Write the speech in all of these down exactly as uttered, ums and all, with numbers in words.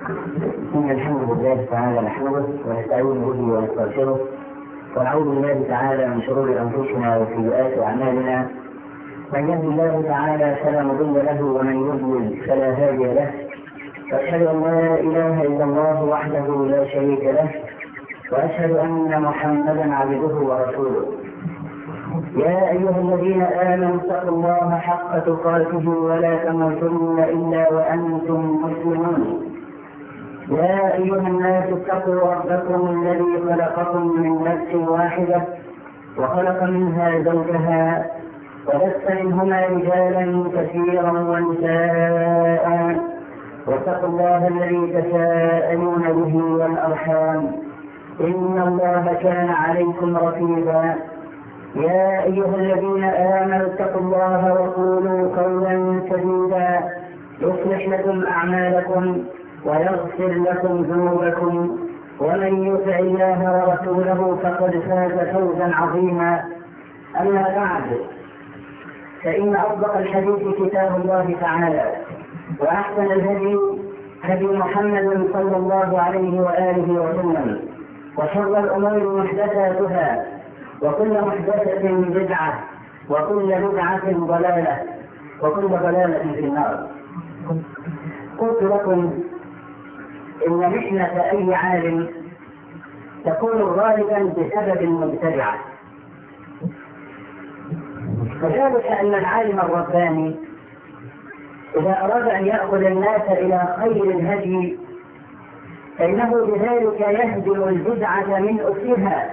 إن الحمد لله تعالى نحمده ونستعين به ونستغفره ونعوذ بالله تعالى من شرور أنفسنا وسيئات أعمالنا. من يهد الله تعالى فلا مضل له ومن يضلل فلا هادي له. وأشهد أن لا إله إلا الله وحده لا شريك له وأشهد أن محمدا عبده ورسوله. يا أيها الذين آمنوا اتقوا الله حق تقاته ولا تموتن إلا وأنتم مسلمون. يا أيها الناس اتقوا ربكم الذي خلقكم من نفس واحدة وخلق منها زوجها وبث منهما رجالا كثيرا ونساء واتقوا الله الذي تساءلون به والأرحام إن الله كان عليكم رقيبا. يا أيها الذين آمنوا اتقوا الله وقولوا قولا سديدا يصلح لكم أعمالكم ويغفر لكم ذنوبكم ومن يطع الله ورسوله فقد فاز فوزا عظيما. أما بعد، فإن أصدق الحديث كتاب الله تعالى وأحسن الهدي هدي محمد صلى الله عليه وآله وسلم وشر الأمور محدثاتها وكل محدثة بدعة وكل بدعة ضلالة وكل ضلالة في النار. قلت لكم إن محنة أي عالم تكون غالبا بسبب المبتدعة، وذلك أن العالم الرباني إذا أراد أن يأخذ الناس إلى خير الهدي فإنه بذلك يهدم البدعة من أصلها،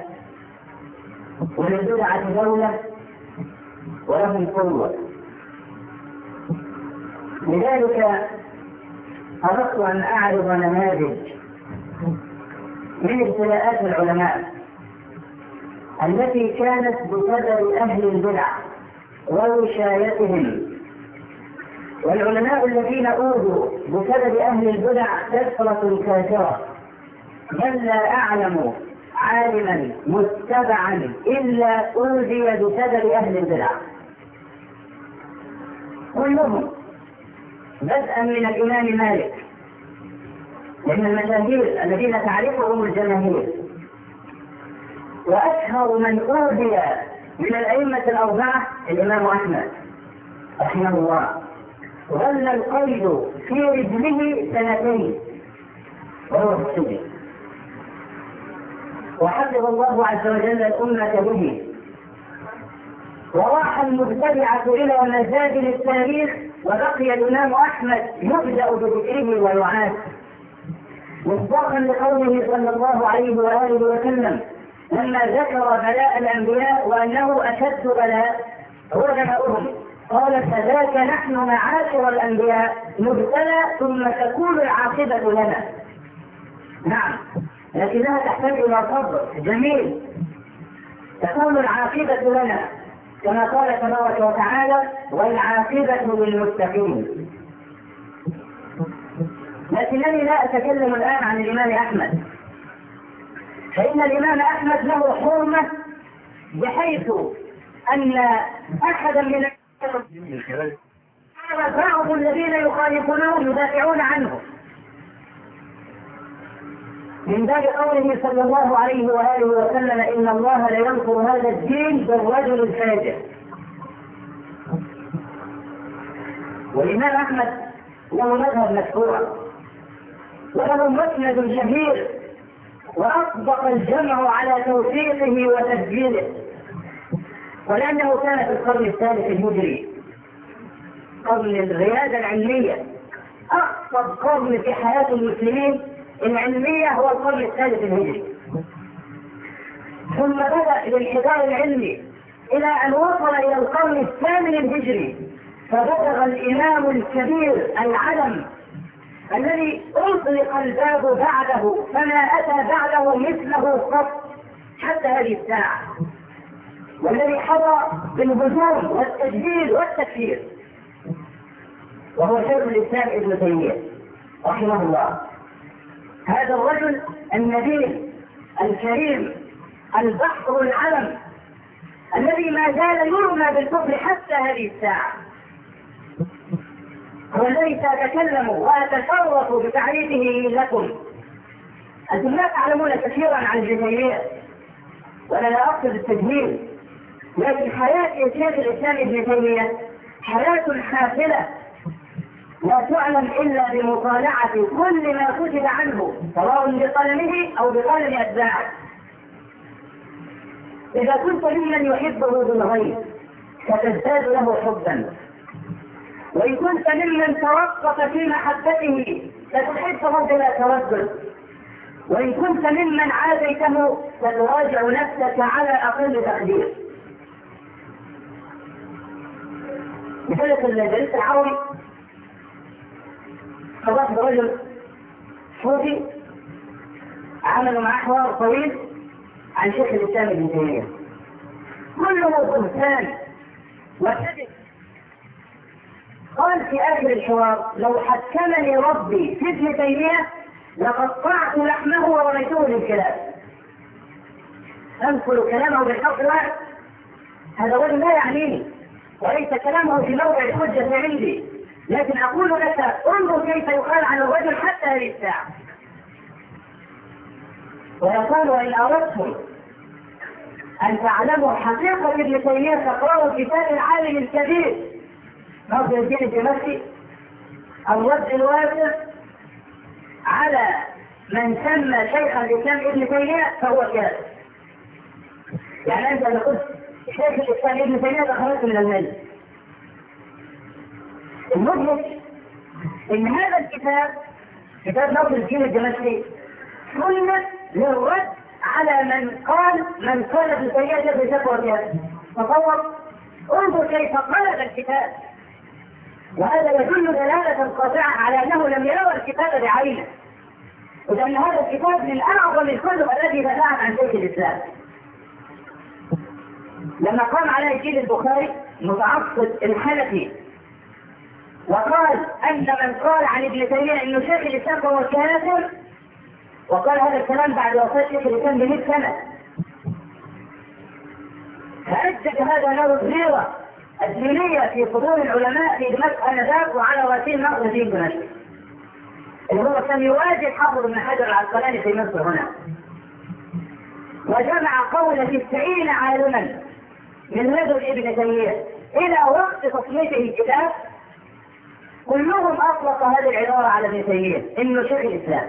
وللبدعة دولة ولهم قوة. لذلك أردت أن أعرض نماذج من ابتلاءات العلماء التي كانت بسبب أهل البدع ووشايتهم. والعلماء الذين أوذوا بسبب أهل البدع كثرة كثيرة، بل لا أعلم عالما متبعا إلا أوذي بسبب أهل البدع كلهم، بدءا من الإمام مالك من المشاهير الذين تعرفهم الجماهير، وأشهر من أوذي من الأئمة الأربعة الإمام أحمد رحمه الله، ظل القيد في رجله سنتين وهو في السجن، وحفظ الله عز وجل الأمة به. وراح المبتدعة إلى مزاجل التاريخ وبقي الإمام أحمد يبدأ بذكره ويعاد، مصداقا لقوله صلى الله عليه وآله وسلم لما ذكر بلاء الأنبياء وأنه أشد بلاء هو بلاؤهم، قال فذاك نحن معاشر الأنبياء نبتلى ثم تكون العاقبة لنا. نعم، لكنها تحتاج إلى صبر جميل، تكون العاقبة لنا كما قال تبارك وتعالى والعاقبة للمتقين. لكنني لا أتكلم الآن عن الإمام أحمد، فإن الإمام أحمد له حرمة بحيث أن أحدا من بعض الذين يخالفونه يدافعون عنه من باب قوله صلى الله عليه وآله وسلم إن الله لا ينصر هذا الدين بالرجل الفاجر. والإمام أحمد له مذهب مشهور وله مسند شهير، وأطبق الجمع على توثيقه وتسجيله، ولأنه كان في القرن الثالث الهجري، قرن الريادة العلمية، أقصد قرن في حياة المسلمين العلمية هو القرن الثالث الهجري. ثم بدأ الانحدار العلمي إلى أن وصل إلى القرن الثامن الهجري، فبلغ الإمام الكبير العلم الذي أطلق الباب بعده فما أتى بعده مثله قط حتى هذه الساعة، والذي حظى بالهجوم والتجديد والتكفير، وهو شيخ الإسلام ابن تيمية رحمه الله. هذا الرجل النبيل الكريم البحر العلم الذي ما زال يرمى بالكفر حتى هذه الساعة، هو الذي سأتكلم وأتشرف بتعريفه لكم. أنتم لا تعلمون كثيرا عن ابن تيمية، وأنا لا أقصد التجميل، لكن حياة شيخ الإسلام ابن تيمية حياة حافلة لا تعلم إلا بمطالعة كل ما كتب عنه سواء بقلمه أو بقلم أتباعه. إذا كنت ممن يحبه بالغيب ستزداد له حبا، وإن كنت ممن توقف في محبته ستحبه بلا تردد، وإن كنت ممن عاديته ستراجع نفسك على أقل تقدير. مثلث الجليس العربي صدق برجل صوفي عملوا معه حوار طويل عن شيخ الإسلام ابن تيمية، كله بهتان وكذب. قال في آخر الحوار: لو حكمني ربي في ابن تيمية لقطعت لحمه ورميته للكلاب. أنقل كلامه بالحق الواحد، هذا الرجل لا يعنيني وليس كلامه في موضع الحجة عندي، لكن أقول لك انظر كيف يقال عن الرجل حتى هذه الساعة. ويقول: وإن أردتم أن تعلموا حقيقة ابن تيمية فاقرأوا كتاب العالم الكبير ناصر الدين الدمشقي الرد الواسع على من سمى شيخ الإسلام ابن تيمية فهو كاذب. يعني أنت لو قلت شيخ الإسلام ابن تيمية فخرجت من الملة. المدهش إن هذا الكتاب كتاب ناصر الدين الدمشقي سنة للرد على من قال من قال ابن تيمية بشكوى كاذب. تصور، انظر كيف قلب الكتاب، وهذا يدل دلالة قاطعة على أنه لم يرى الكتاب بعينه، وأن هذا الكتاب من أعظم الكتب التي دفعت عن شيخ الإسلام. لما قام على الدين البخاري متعصب الحنفي وقال أن من قال عن ابن تيمية أنه شيخ الإسلام فهو كافر، وقال هذا الكلام بعد وفاة شيخ الإسلام بمئة سنة، فأجد هذا نار الغيرة الدينية في صدور العلماء في دمشق آنذاك وعلى رأسهم ناصر الدين دمشق، اللي هو كان يواجه حافظ بن حجر العسقلاني في مصر هنا، وجمع قول تسعين عالما من رجل ابن تيمية إلى وقت تصنيفه الكتاب، كلهم أطلق هذه العبارة على ابن تيمية إنه شيخ الإسلام،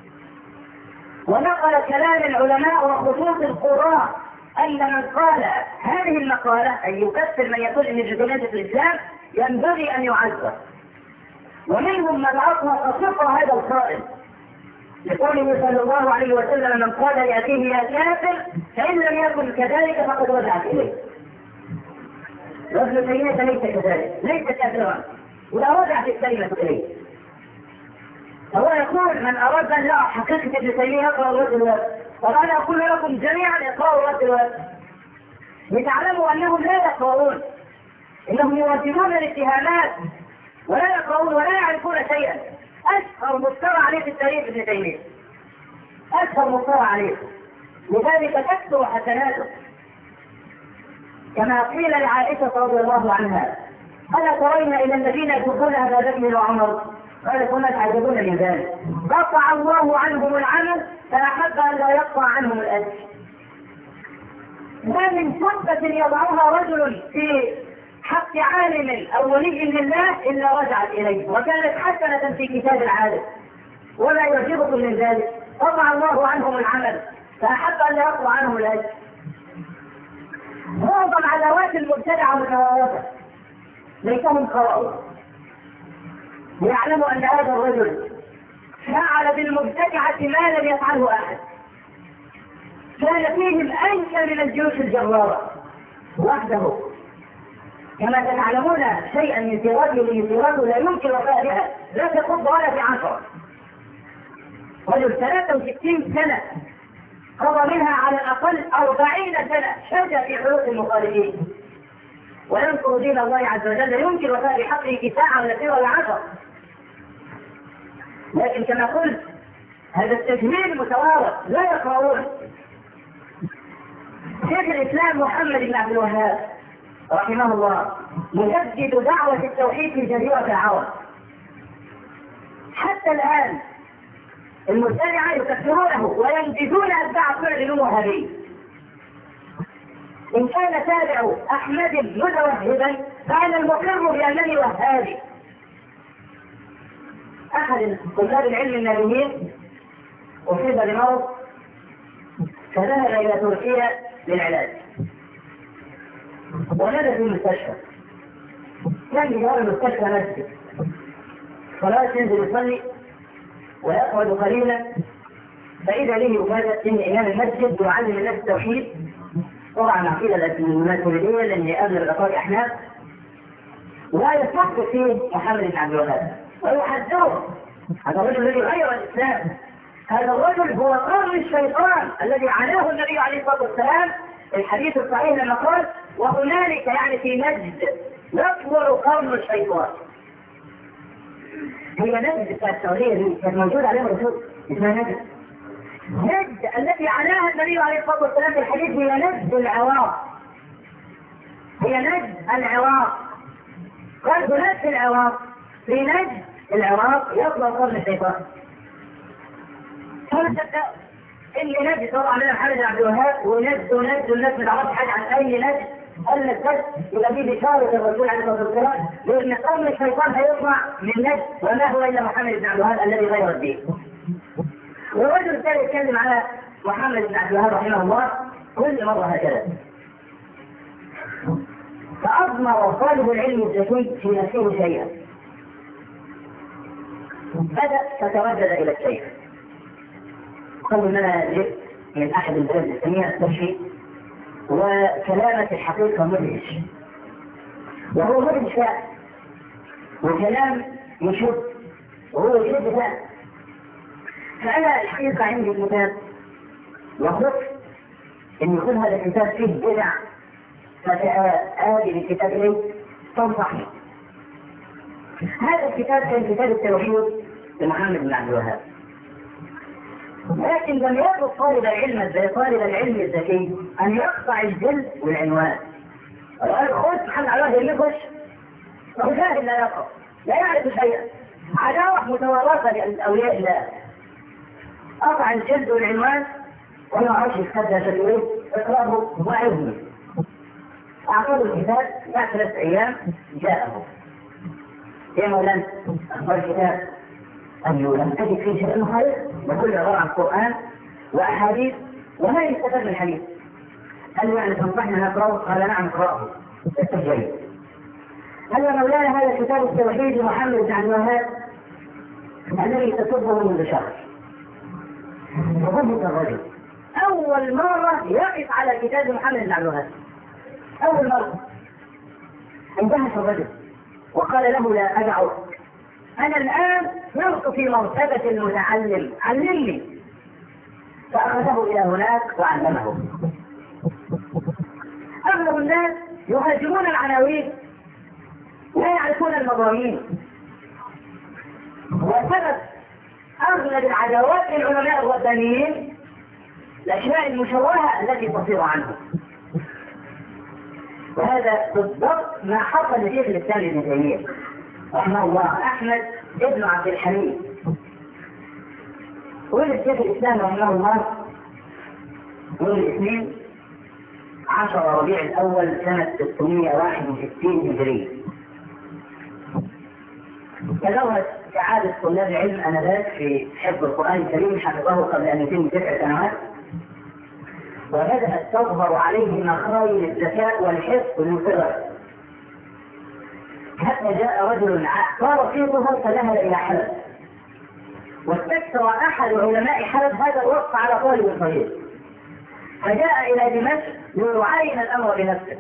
ونقل كلام العلماء وخصوص القراء أن من قال هذه المقالة أن يكفر من يقول إن ابن تيمية في الإسلام ينبغي أن يعذر، ومنهم من أطلق صفر هذا القائل لقوله صلى الله عليه وسلم: من قال لأخيه يا كافر فإن لم يكن كذلك فقد رجعت إليه. وابن تيمية ليس كذلك، ليس كافرا، ولا رجعت الكلمة إليه. هو يقول: من أراد أن يرى حقيقة ابن تيمية يقرأ الرد الواسع. وأنا أقول لكم جميعا اقرأوا الرد الواسع لتعلموا أنهم لا يقرؤون، إنهم يوجهون الاتهامات ولا يقرؤون ولا يعرفون شيئا. أشهر مفترى عليه في التاريخ ابن تيمية، أشهر مفترى عليه، لذلك تكثر حسناته. كما قيل لعائشة رضي الله عنها: ألا ترين إلى الذين يحبون أبا بكر وعمر؟ قالت: وما تعجبون من ذلك؟ قطع الله عنهم العمل فأحب أن لا يقطع عنهم الأجر. ما من حبة يضعها رجل في حق عالم أو ولي لله إلا رجعت إليه، وكانت حسنة في كتاب العالم، ولا يعجبكم من ذلك. قطع الله عنهم العمل فأحب أن لا يقطع عنهم الأجر. معظم عداوات المبتدعة والنوارثة ليسهم قرأوا، يعلموا أن هذا الرجل فعل بالمبتدعة ما لم يفعله أحد، كان فيهم أنشى من الجيوش الجرارة وحده. كما تعلمون شيئا من سيرته لسيرته لا يمكن وفاء بها، لا تقض ولا في عشرة. رجل ثلاثة وستين سنة قضى منها على الأقل أربعين سنة شجع في حروف المخالفين، وينصر دين الله عز وجل، يمكن وفاء بحقه في ساعة ولا سيرة ولا عشرة. لكن كما قلت هذا التجميل متوارث، لا يقرؤون. شيخ الإسلام محمد بن عبد الوهاب رحمه الله مجدد دعوة التوحيد في جزيرة العرب، حتى الآن المبتدعة يكفرونه وينجدون أتباع فعل وهابي. إن كان تابع أحمد متوهبا فأنا المقر بأنني وهابي. أحد طلاب العلم النبيين أصيب بمرض فذهب إلى تركيا للعلاج ونزل في المستشفى. كان جوار المستشفى مسجد، صلاة ينزل يصلي ويقعد قليلا فإذا به أفادت إن إمام المسجد يعلم الناس التوحيد، طبعا عقيدة الماتريدية لأن أغلب الأخوات أحناف، ولا يفكر فيه محمد بن عبد الوهاب ويحذره. هذا الرجل الذي غير الإسلام، هذا الرجل هو قرن الشيطان الذي عناه النبي عليه الصلاة والسلام الحديث الصحيح لما قال وهنالك يعني في نجد يكبر قرن الشيطان. هي نجد بتاعت السعودية دي كانت موجودة عليها الرسول اسمها نجد. نجد التي عناها النبي عليه الصلاة والسلام في الحديث هي نجد العراق، هي نجد العراق. قال هناك في العراق في نجد العراق يطلع قرن الشيطان. فلا تصدق ان نجد طبعا لنا محمد بن عبد الوهاب ونجد ونجد والناس ما تعرفش حاجه عن اي نجد، قال لك بس يبقى دي بشاره الرسول عليه الصلاه والسلام لان قرن الشيطان هيطلع من نجد وما هو الا محمد بن عبد الوهاب الذي غير الدين. والرجل الثاني يتكلم على محمد بن عبد الوهاب رحمه الله كل مره هكذا. فأضمر طالب العلم الذكي في نفسه شيئا، بدأ فتردد إلى الشيخ، قال إن أنا جئت من أحد البلاد الإسلامية أستشفي وكلامك الحقيقة مدهش، وهو مدهش فعلا وكلام يشد وهو يشد فعلا. فأنا الحقيقة عندي كتاب وخفت إن يكون هذا الكتاب فيه بدع فآتي بالكتاب إليه تنصحني. هذا الكتاب كان كتاب التوحيد لمحمد بن عبد الوهاب، لكن لم يرد طالب العلم زي طالب العلم الذكي أن يقطع الجلد والعنوان. قال خذ محمد عبد الوهاب يلبش وهو جاهل لا يقرأ لا يعرف شيئا، عداوة متوارثة لأولياء الله. قطع الجلد والعنوان وما عرفش يتخدى شكله اقرأه وعظني. أعطاه الكتاب بعد ثلاث أيام جاءه يا مولانا أخبار الكتاب أنه لم تجد فيه شيء مخالف وكل عبارة عن القرآن وأحاديث وما يستفاد من الحديث. قال يعني تنصحنا نقرأه؟ قال نعم اقرأه استجيب. قال يا مولانا هذا كتاب التوحيد لمحمد بن عبد الوهاب الذي تسبه منذ شهر. فضبط الرجل أول مرة يقف على كتاب محمد بن عبد الوهاب، أول مرة اندهش الرجل وقال له لا أدعك، أنا الآن صرت في مرتبة المتعلم علمني. فأخذه إلى هناك وعلمه. أغلب الناس يهاجمون العناوين لا يعرفون المضامين، وسبب أغلب العداوات للعلماء الربانيين الأشياء المشوهة التي تصير عنهم. وهذا بالضبط ما حصل لشيخ الإسلام ابن تيمية رحمه الله أحمد ابن عبد الحميد. ولد شيخ الإسلام رحمه الله يوم الاثنين عشر ربيع الأول سنة ستمائة وواحد وستين هجرية. تزوج كعادة طلاب العلم آنذاك في حفظ القرآن الكريم، حفظه قبل أن يتم تسع سنوات، وبدأت تظهر عليه مخايل الذكاء والحفظ من صغره، حتى جاء رجل صار صيته فذهب إلى حلب، واستكثر أحد علماء حلب هذا الوصف على طالب صغير، فجاء إلى دمشق ليعاين الأمر بنفسه،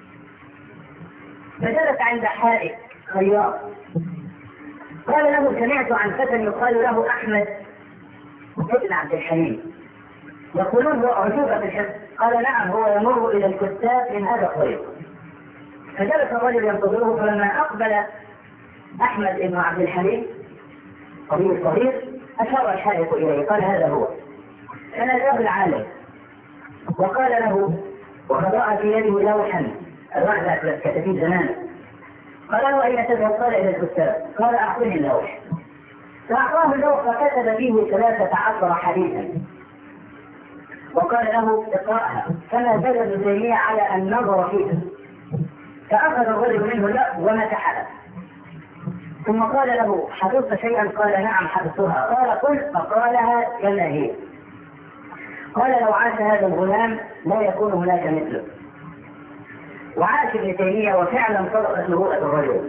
فجلس عند حائط خياط قال له سمعت عن فتى يقال له أحمد ابن عبد الحميد يقولون هو أعجوبة في الحفظ. قال نعم هو يمر إلى الكتاب من هذا الطريق. فجلس الرجل ينتظره، فلما أقبل أحمد بن عبد الحميد صغير صغير أشار الحائط إليه قال هذا هو. فناداه العالم وقال له وخضع في يده لوحا الواحدة كتبين زمان. قال له أين تذهب؟ قال إلى الكتاب. قال أعطني اللوح. فأعطاه اللوح فكتب فيه ثلاثة عشر حديثا وقال له اقرأها، فما زال ابن تيمية على أن نظر فيها، فأخذ الرجل منه اللوح ومسحها، ثم قال له حفظت شيئا؟ قال نعم حفظتها. قال قل، فقالها كما هي. قال لو عاش هذا الغلام لا يكون هناك مثله. وعاش ابن تيمية وفعلا صدقت نبوءة الرجل.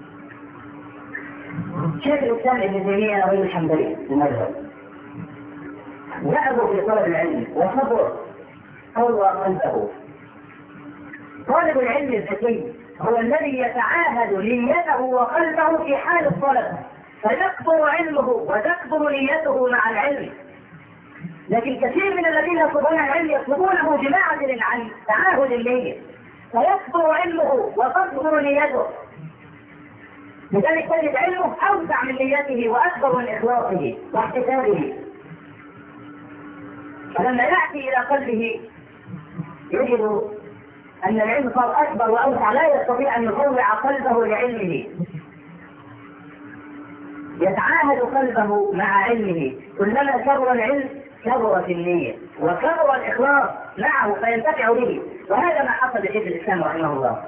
شيخ الإسلام ابن تيمية غير الحنبلي المذهب، ذهبوا في طلب العلم وصبر قوى قلبه. طالب العلم الذكي هو الذي يتعاهد نيته وقلبه في حال الطلب، فيكبر علمه وتكبر نيته مع العلم. لكن كثير من الذين يطلبون العلم يطلبونه بمعزل عن تعاهد النية، فيكبر علمه وتكبر نيته، لذلك تجد علمه أوسع من نيته وأكبر من إخلاصه واحتسابه. فلما يأتي إلى قلبه يجد أن العلم صار أكبر وأوسع، لا يستطيع أن يطوع قلبه لعلمه، يتعاهد قلبه مع علمه. كلما كبر العلم كبرت النية وكبر الإخلاص معه فينتفع به، وهذا ما حصل لشيخ الإسلام رحمه الله.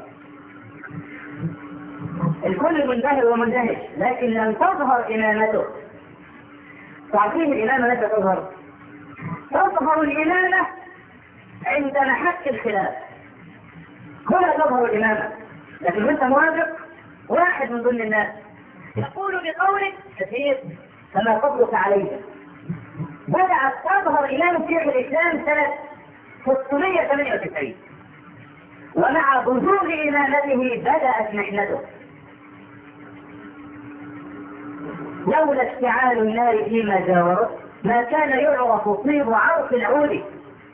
الكل منبهر ومندهش، لكن لم تظهر إمامته. تعرفين الإمامة متى تظهر؟ تظهر الإمامة عند محك الخلاف، هنا تظهر الإمامة. لكن أنت موافق واحد من ضمن الناس يقول بقول كثير فما فضلك عليه. بدأت تظهر إمام شيخ الإسلام سنة ستمائة وثمانية وتسعين، ومع بزوغ إمامته بدأت محنته. لولا اشتعال النار فيما جاورت ما كان يعرف طيب عرق العود.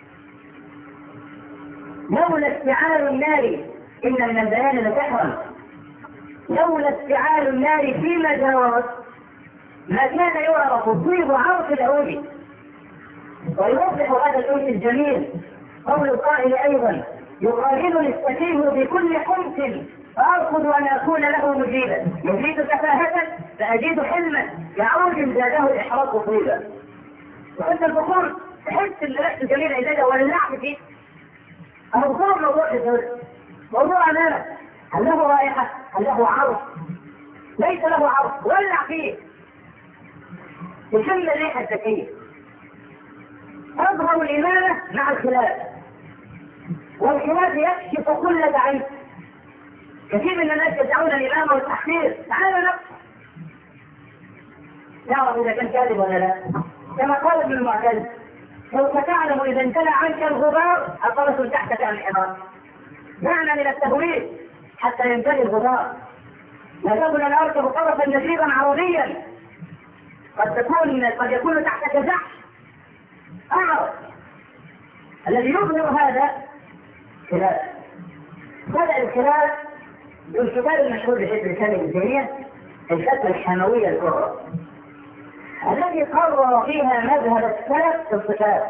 لولا اشتعال النار، إن من البيان لسحرا، لولا اشتعال النار فيما جاورت ما كان يعرف طيب عرق العود. ويوضح هذا الأنس الجميل قول القائل أيضا يقارنني السفيه بكل خمس فأرفض أن أكون له مجيبا، يزيد تفاهة فأجد حلما يعود زاده الإحراق طيبا. وأنت البخور تحس إن ريحته جميلة إذا ولعت فيه. البخور موضوع جدول، موضوع أمامك، هل له رائحة؟ هل له عرض؟ ليس له عرض، ولع فيه يشم الريحة الذكية. تظهر الإمامة مع الخلاف، والخلاف يكشف كل ضعيف. كثير من الناس يدعون الإمامة والتحقير، تعال نفسه تعرف إذا كان كاذب ولا لا. كما قال ابن المعتز سوف تعلم إذا امتلأ عنك الغبار أطرس تحتك عن الحمار. دعنا من التهويل حتى يمتلئ الغبار. لا تكن أن أركب طرفا نشيطا عرضيا قد تكون قد يكون تحتك زحف أعرض. الذي يظهر هذا خلاف. بدأ الخلاف بالكتاب المشهور بشيخ الإسلام ابن تيمية الفتوى الحموية الكبرى التي قرر فيها مذهب السلف في الصفات،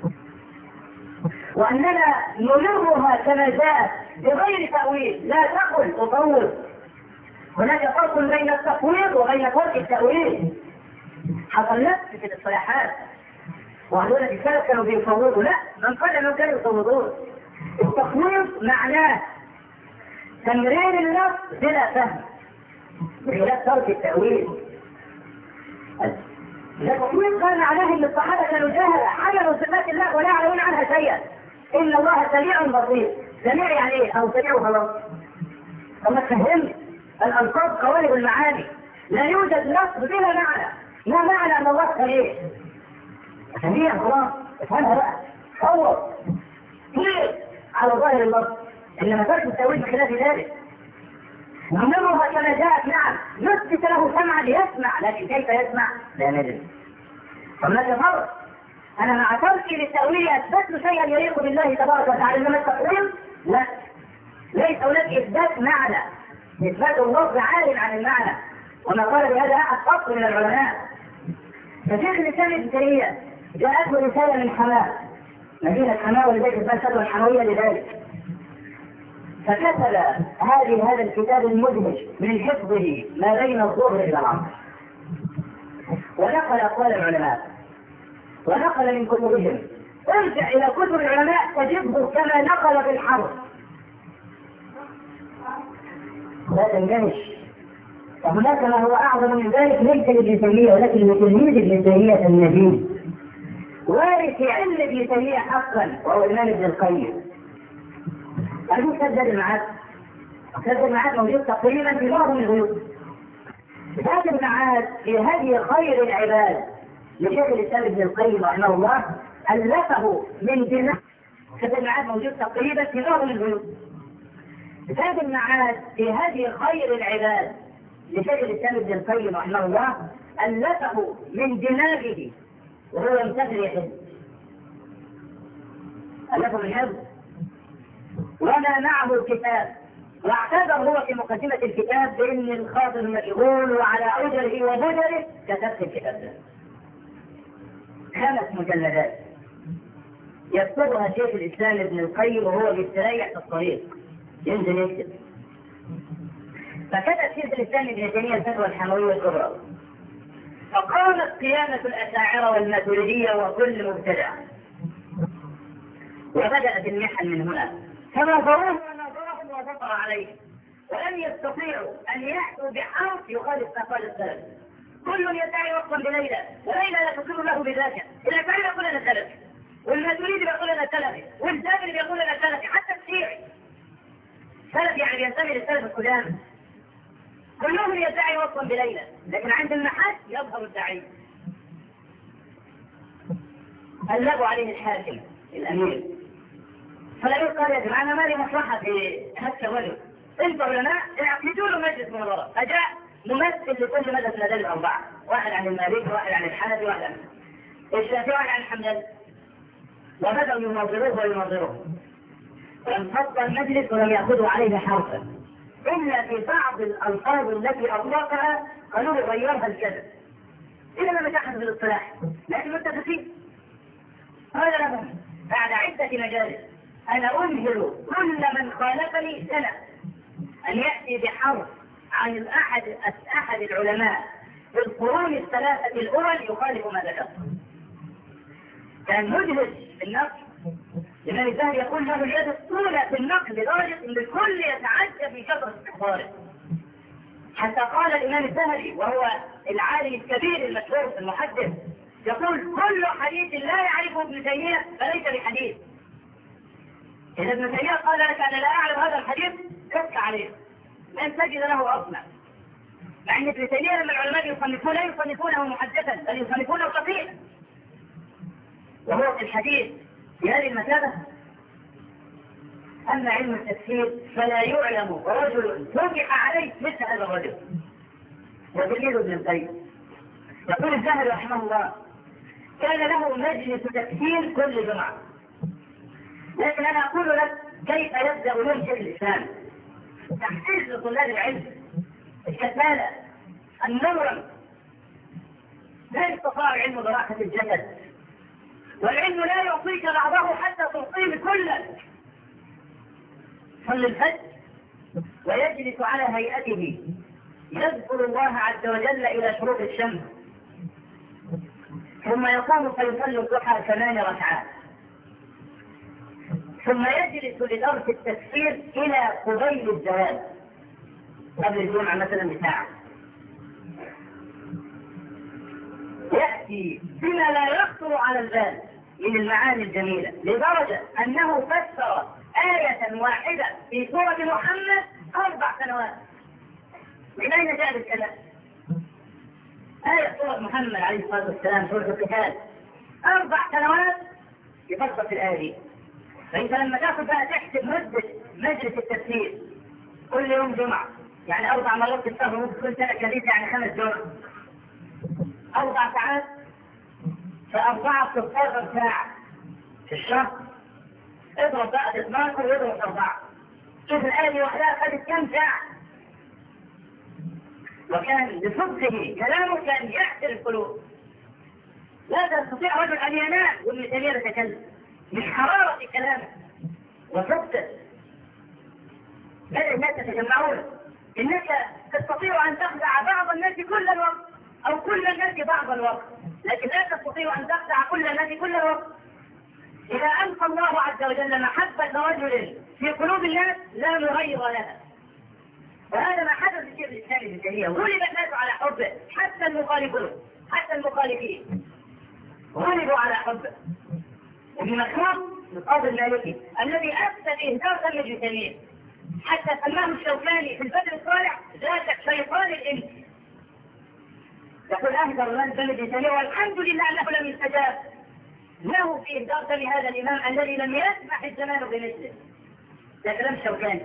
وأننا نمرها كما جاءت بغير تأويل. لا تقل تطول، هناك فرق بين التفويض وبين فرق التأويل. حصل نفس في الاصطلاحات، وهذول السلف كانوا بيفوضوا، لا، من قال انهم كانوا يفوضون. التفويض معناه تمرير اللفظ بلا فهم بخلاف ترك التأويل. التفويض قال معناه ان الصحابه كانوا جهله حملوا صفات الله ولا يعلمون عنها شيئا. ان الله سميع بصير. سميع يعني ايه؟ او سميع خلاص. فما تفهمش الالفاظ قوالب المعاني، لا يوجد لفظ بلا معنى. ما معنى ان الله سميع؟ سميع خلاص، افهمها بقى. صور كيف على ظاهر اللفظ، انما ترك التأويل بخلاف ذلك. نمرها كما جاءت، نعم، نثبت له سمعا ليسمع، لكن كيف يسمع؟ لا ندري. هناك فرق. انا مع تركي للتأويل اثبت شيئا يليق بالله تبارك وتعالى، انما التقويم لا، ليس هناك اثبات معنى، اثبات اللفظ عال عن المعنى، وما قال بهذا احد قط من العلماء. فشيخ الاسلام ابن تيمية جاءته رسالة من حماه، مدينة حماه ولذلك الفتوى الحموية لذلك، فكتب هذه هذا الكتاب المدهش من حفظه ما بين الظهر الى العصر. ونقل أقوال العلماء ونقل من كتبهم. ارجع إلى كتب العلماء تجده كما نقل بالحرف، لا تنجمش. وهناك ما هو أعظم من ذلك ليس لابن تيمية ولكن لتلميذ ابن تيمية النبي وارث علم ابن تيمية حقا، وهو الإمام ابن القيم. هذه سد المعاد، سد المعاد موجود تقريبا في معظم البيوت. سد المعاد في هدي خير العباد لشيخ الإسلام ابن القيم رحمه الله ألفه من دماغ. سد المعاد موجود تقريبا في معظم البيوت. سد المعاد في هدي خير العباد لشيخ الإسلام ابن القيم رحمه الله ألفه من دماغه وهو يمتثل يحب، ألفه من حفظ وما معه الكتاب، واعتذر هو في مقدمة الكتاب بأن الخاطر مشغول وعلى أجره وبدره كتبت الكتاب ده. خمس مجلدات يكتبها شيخ الإسلام ابن القيم وهو بيستريح في الطريق ينزل يكتب. فكتب شيخ الإسلام ابن تيمية الفتوى الحموية الكبرى، فقامت قيامة الأشاعرة والماتريدية وكل مبتدع، وبدأت المحن من هنا. فنظروه ونظرهم وظفر عليه، ولم يستطيعوا أن يأتوا بحرف يخالف أقوال السلف. كل يدعي وقفا بليلى، وليلى لا تقر له بذاك. الأشاعرة يقول أنا سلفي، والماتريدي يقول أنا سلفي، والجابري يقول أنا سلفي، حتى الشيعي سلفي يعني بينتمي للسلف القدامى. كلهم يدعي وقفا بليلى، لكن عند المحك يظهر الدعي. قلبوا عليه الحاكم الأمير، فلا يقال يا جماعة أنا ما لي مصلحة في هكا وجه، انتوا علماء اعقدوا له مجلس مناظرة. فجاء ممثل لكل مذهب من هذول الأربعة، واحد عن المالكي، واحد عن الحنفي، واحد عن الشافعي، واحد عن الحنبلي، وبدأوا يناظروه ويناظروه. فانفض المجلس ولم يأخذوا عليه حرفا إلا في بعض الألفاظ التي أطلقها قالوا له غيرها الكذب، إلا ما متاحت بالاصطلاح، لكن متفقين. قال لهم بعد عدة مجالس أنا أنهر كل من خالفني سنة أن يأتي بحرف عن أحد أحد العلماء في القرون الثلاثة الأول يخالف ما ذكرت. كان مجلس في النقل، الإمام الذهبي يقول له اليد الطولى في النقل لدرجة أن الكل يتعجب في كثرة استحضاره، حتى قال الإمام الذهبي وهو العالم الكبير المشهور المحدث يقول كل حديث لا يعرفه ابن تيمية فليس بحديث. إذا ابن تيمية قال لك أنا لا أعرف هذا الحديث كف عليه لن تجد له أصلا، مع أن ابن تيمية لما العلماء يصنفون لا يصنفونه محدثا بل يصنفونه فقيها، وهو في الحديث بهذه المثابة. أما علم التفسير فلا يعلم رجل وقع عليه مثل هذا الرجل وتلميذ ابن القيم. يقول الذهبي رحمه الله كان له مجلس تفسير كل جمعة، لكن أنا أقول لك كيف يبدأ يوم شيخ الإسلام. تحسيس لطلاب العلم، الكسالى، النورم، لا يستطاع علم براحة الجسد، والعلم لا يعطيك بعضه حتى تعطيه كله. صلى الفجر ويجلس على هيئته يذكر الله عز وجل إلى شروق الشمس، ثم يقوم فيصلي الضحى ثمان ركعات، ثم يجلس لدرس التفسير إلى قبيل الزوال قبل الجمعة مثلا بساعة، يأتي بما لا يخطر على البال من المعاني الجميلة، لدرجة أنه فسر آية واحدة في سورة محمد أربع سنوات. من أين جاء الكلام؟ آية سورة محمد عليه الصلاة والسلام سورة القتال أربع سنوات يفسر في الآية دي. فأنت لما تأخذ بقى تحسب مدة مجلس التفسير كل يوم جمعة، يعني أربع مرات في الشهر، ممكن كل سنة كبيرة يعني خمس جمع، أربع ساعات، فأربعة ستاشر ساعة في الشهر، اضرب بقى اثناشر واضرب أربعة، شوف الآية وحدها خدت كم ساعة. وكان بصدقه كلامه كان يحسر القلوب، لا تستطيع رجل أن ينام وابن تيمية يتكلم من حرارة كلامه وصدقه. بدأ الناس يتجمعون، إنك تستطيع أن تخدع بعض الناس كل الوقت أو كل الناس بعض الوقت، لكن لا تستطيع أن تخدع كل الناس كل الوقت. إذا ألقى الله عز وجل محبة رجل في قلوب الناس لا مغير لها، وهذا ما حدث في الإسلام ابن تيمية. غلب الناس على حبه، حتى المخالفون حتى المخالفين غلبوا على حبه. ابن مسعود القاضي المالكي الذي أفسد إهدار دم ابن تيمية حتى سماه الشوكاني في البدر الصالح ذات شيطان الإنس، يقول أهدر من دم ابن تيمية والحمد لله أنه لم يستجاب له في إهدار دم هذا الإمام الذي لم يسمح الزمان بمثله. ده كلام الشوكاني.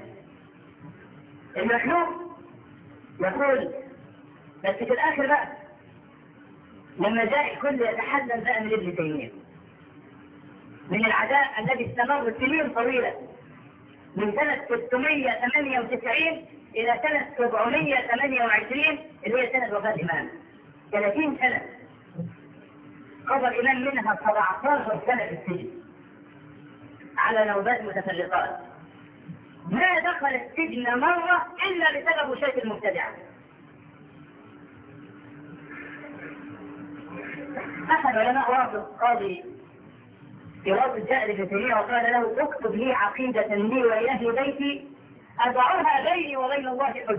المخلوق يقول بس في الآخر بقى لما جاء الكل يتحلل بقى من ابن تيمية من العداء الذي استمر سنين طويلة من سنة ستمائة وثمانية وتسعين إلى سنة سبعمائة وثمانية وعشرين اللي هي سنة وفاة الإمام، ثلاثين سنة قضى الإمام منها سبعة عشر سنة في السجن على نوبات متفرقات. ما دخل السجن مرة إلا بسبب شيخ المبتدع. أحد علماء واقف قاضي في وقت جاء ابن تيمية وقال له اكتب لي عقيدة لي وإله بيتي أضعها بيني وبين الله حجة.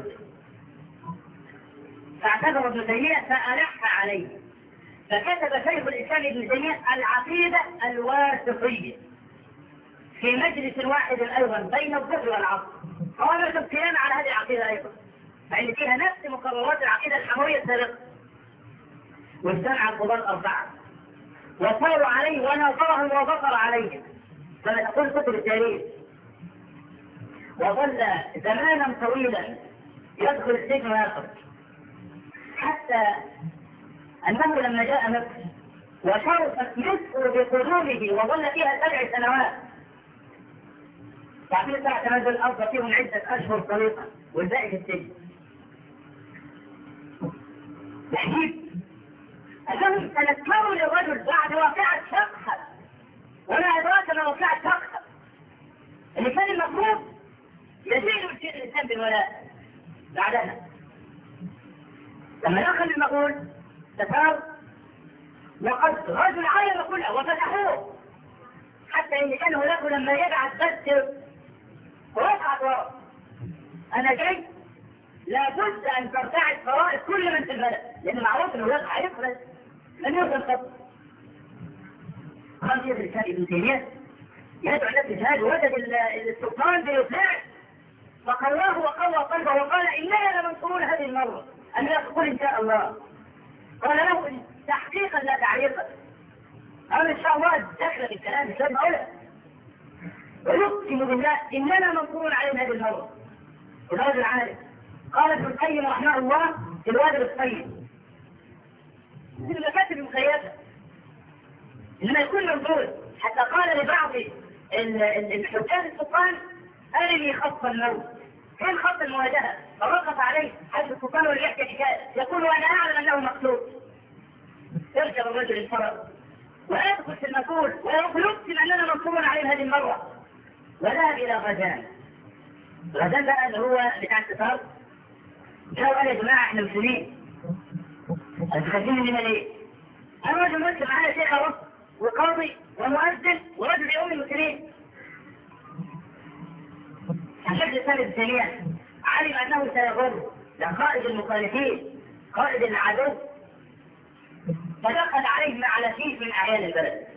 فاعتذر ابن تيمية فألح عليه، فكتب شيخ الإسلام ابن تيمية العقيدة الواسطية في مجلس واحد أيضا بين الظهر والعصر. قامت القيام على هذه العقيدة أيضا فإن فيها نفس مقررات العقيدة الحموية السابقة، واجتمع القضاة الأربعة وصاروا عليه وناظرهم وبصر عليهم كما تقول كتب التاريخ. وظل زمانا طويلا يدخل السجن ويخرج حتى أنه لما جاء مصر وشرفت مصر بقدومه وظل فيها سبع سنوات. تعطيل سبع سنوات دول الأرض فيهم عدة أشهر طريقة والباقي في السجن. تحديد أنهم تذكروا للرجل بعد واقعة شقحة، وما أدراك ما واقعة شقحة اللي كان المفروض يزيل الشيء الإنسان بالولاء بعدها. لما دخل المقول تفاوض وقد رجل العالم كله وفتحوه حتى إن كان هناك لما يبعث بس وقعت ورا أنا جاي لابد أن ترتعد فرائض كل من في البلد، لأن معروف أنه يقع يفرز لن يوصل خط. قام في رسالة ابن تيمية يدعو الناس الجهاد ووجد السلطان بيساعد فقواه وقوى قلبه وقال إننا لمنصورون هذه المرة أن يقول إن شاء الله. قال له تحقيقا لا تعليقا، قال إن شاء الله دخل في الكلام مش لازم أقولها ويقسم بالله إننا منصورون عليهم هذه المرة. الرجل عالم قال ابن القيم رحمه الله في الوادي الطيب مثل المكاتب المخيفة إنما يكون منظور حتى قال لبعض الحجاج السلطان أرني خط الموت فين خط المواجهة، فرقص عليه حيث السلطان واليحكي حكاية يقول وأنا أعلم أنه مقتول. يركب الرجل الفرد ويدخل في المسؤول ويقول يقسم أننا منصورون عليهم هذه المرة وذهب إلى غزان. غزان بقى اللي هو بتاع الستار جاءوا قال يا جماعة احنا مسلمين انتوا خايفين مننا ليه؟ انا راجل مسلم معايا شيخ اهو وقاضي ومؤذن ورجل يؤم المسلمين. الشيخ الاسلام ابن تيمية علم انه سيغر لقائد المخالفين قائد العدو فدخل عليه مع لفيف من اعيان البلد.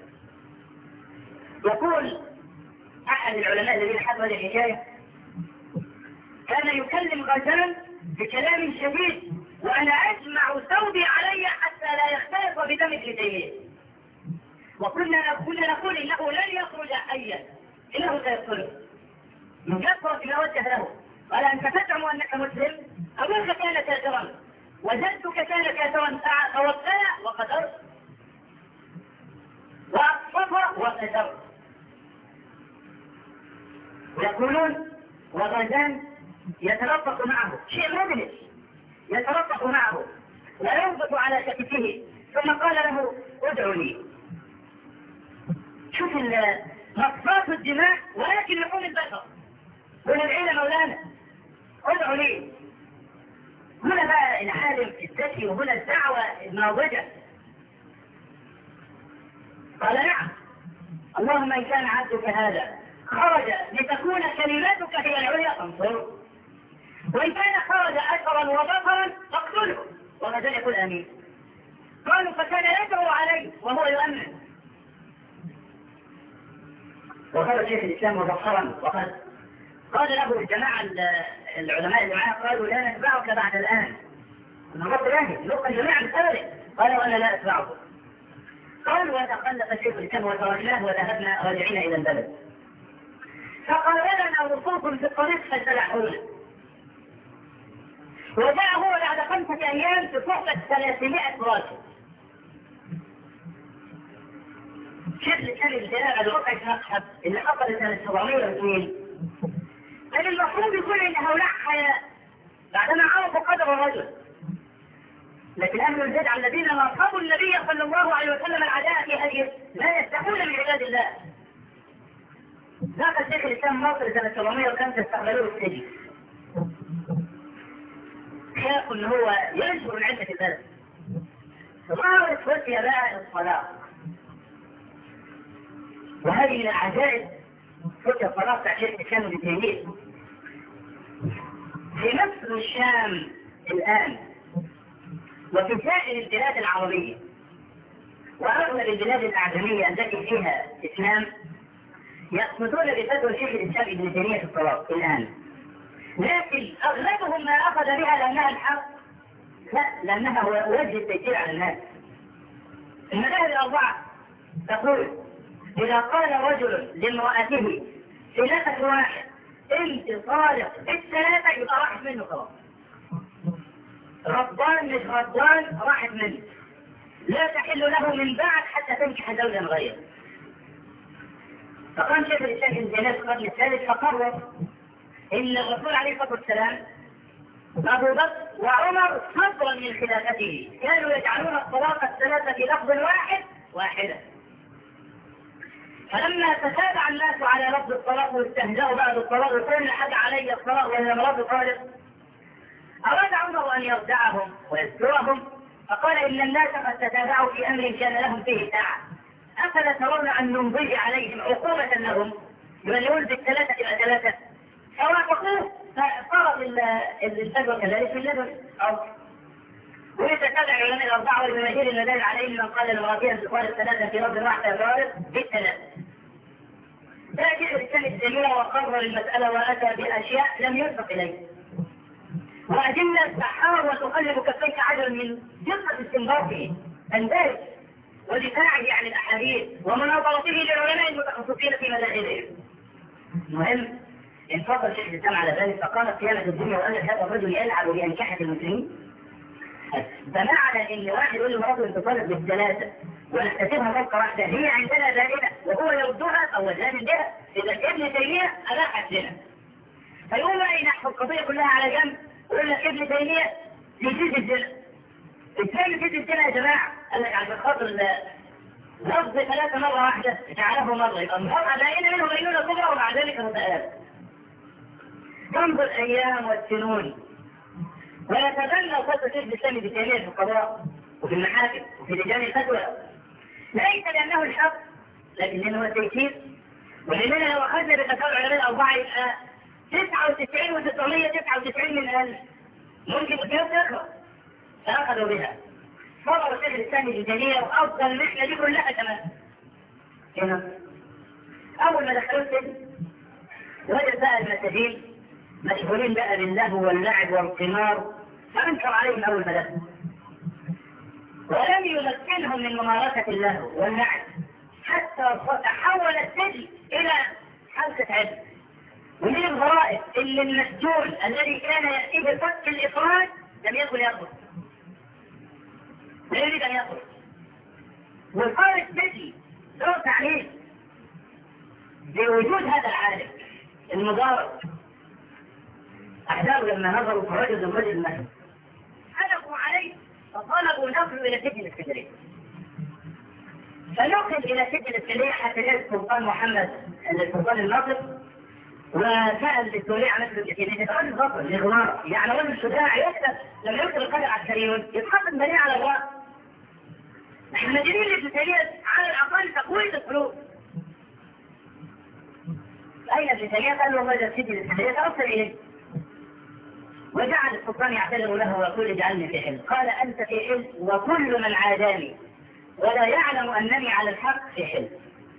يقول احد العلماء الذين حكوا هذه الحكايه كان يكلم غزال بكلام شديد وانا اجمع ثوبي علي حتى لا يختلط بدم ابن تيمية، وكنا كنا نقول انه لن يخرج حيا انه سيقتله من كثرة ما وجه له. قال انت تزعم انك مسلم، ابوك كان كافرا وجدك كان كافرا توكل وقدرت واصطفى وقدرت. يقولون وغزان يتلطف معه شيء مدلس يتلطف معه وينبت على كتفه ثم قال له ادعو لي. شوف مصفات الدماء ولكن لحوم البشر وللعيلة مولانا ادعو لي. هنا بقى العالم الذكي وهنا الدعوة الناضجة. قال نعم، اللهم إن كان عبدك هذا خرج لتكون كلماتك هي العليا فانصره، وإن كان خرج أثرا وبطرا فاقتله، وما زال يقول آمين. قالوا فكان يدعو عليه وهو يؤمن. وقال شيخ الإسلام مبصرا، وقد قال له الجماعة العلماء اللي معاه قالوا لا نتبعك بعد الآن، الرب لاهي نلقى جميعا بسببه. قال وأنا لا أتبعه. قال وتخلف شيخ الإسلام وتركناه وذهبنا راجعين إلى البلد. فقال لنا وصوف في الطريق فسلحونا. وجاء هو بعد خمسة أيام في صحبة ثلاثمائة راجل. شيخ الإسلام الجلال على رقعة مصحف اللي حصل سنة سبعمائة واثنين كان المفروض يكون إن هؤلاء حياة بعدما عرفوا قدر الرجل، لكن أهل البدع الذين ناصبوا النبي صلى الله عليه وسلم العداء في هديه لا يستحون من عباد الله. ذاك شيخ الإسلام مصر سنة سبعمائة وخمسة استقبلوه السجن، خافوا إن هو ينشر من عدة البلد. صارت فتية بقى الصلاة، وهذه من العجائب فتية الصلاة بتاع شيخ الإسلام ابن تيمية. في مصر والشام الآن وفي سائر البلاد العربية وأغلب البلاد الأعجمية التي فيها إسلام يقصدون بفتوى شيخ الإسلام ابن تيمية في الصلاة الآن، لكن أغلبهم ما أخذ بها لأنها الحق، لا لأنها هو وجه التيسير على الناس. المذاهب الأربعة تقول إذا قال رجل لامرأته في نفس واحد انت صالح الثلاثة يبقى راحت منه خلاص، رضان مش رضان راحت منه، لا تحل له من بعد حتى تنكح زوجا غيره. فقام شيخ الإسلام ابن تيمية في القرن الثالث فقرر إن الرسول عليه الصلاة والسلام أبو بكر وعمر فضلا من خلافته كانوا يجعلون الطلاق الثلاثة في لفظ واحد واحدة. فلما تتابع الناس على لفظ الطلاق واستهزأوا بعد الطلاق وكل حد علي الطلاق وهي مرض خالص، أراد عمر أن يردعهم ويذكرهم فقال إن الناس قد تتابعوا في أمر كان لهم فيه ساعة، أفلا ترون أن نمضي عليهم عقوبة لهم يولون بالثلاثة إلى ثلاثة؟ فوافقوه فصارت الفتوى كذلك في اللبن أو ويتتابع العلماء الأربعة والمماثيل المدار عليهم من قال لمراتها تقال الثلاثة في رد واحدة يضارب بالثلاثة. فأجل الإسلام الجميع وقرر المسألة وأتى بأشياء لم يسبق إليه وأدلة تحار وتقلب كفيك عجل من دقة استنباطه البارد ودفاعه عن الأحاديث ومناظرته للعلماء المتخصصين في مذاهبهم. المهم انفضل شيخ الإسلام على ذلك فقامت قيامة الدنيا وقال لك هذا الرجل يلعب بأنكحة المسلمين. فمعنى ان واحد يقول لمراته انت طالب بالثلاثه ونحتسبها فرقه واحده هي عندنا دائمه وهو يردها او زاد بها، اذا ابن تيميه اباحت لنا. فيقوم بقى ينحو القضيه كلها على جنب ويقول لك ابن تيميه يجيز الزنا. ازاي يجيز الزنا يا جماعه؟ قال لك عشان خاطر لفظ ثلاثه مره واحده جعله مره يبقى المرأة باينه منه بينونه كبرى ومع ذلك متآلف. تمضي الايام والسنون ويتبنى فتوى شيخ الإسلام ابن تيمية في القضاء وفي المحاكم وفي لجان الفتوى ليس لأنه الحق لكن لأنه التيسير. ولأننا لو أخذنا بفتاوى العلماء الأربعة يبقى تسعة وتسعين وتسعمائة وتسعة وتسعين من ألف ممكن كيف تقرأ فأخذوا بها. صبر شيخ الإسلام ابن تيمية وأفضل المحنة دي كلها كمان. هنا أول ما دخلوا السجن وجد بقى المساجين مشغولين بقى باللهو واللعب والقمار فأنكر عليهم أول ما دخلوا ولم يمكنهم من ممارسة اللهو واللعب حتى تحول السجن إلى حلقة علم. ومن الغرائب اللي المسجون الذي كان يأتيه بفك الإفراد لم يكن يخرج، لا يريد أن يخرج، وصار السجن له تعليم بوجود هذا العالم المضارب. أحزاب لما نظروا فوجدوا الرجل المسجد حلقوا عليه فطلبوا نقله إلى سجن السجرين، فنقل إلى سجن السجرين حتى جاء السلطان محمد السلطان الناصر وسأل الدكتورية عن نفس الجسيم يتقدم فقط لغمار يعني رجل الشجاع يكتب لما يكتب القدر عسكريون يتحط بني على الرأس. نحن مدينين لابن تيمية على الأقل تقوية القلوب. أين ابن تيمية؟ قال له والله سيدي ابن تيمية توصل إليه وجعل السلطان يعتذر له ويقول اجعلني في حلم. قال أنت في حلم وكل من عاداني ولا يعلم أنني على الحق في حلم.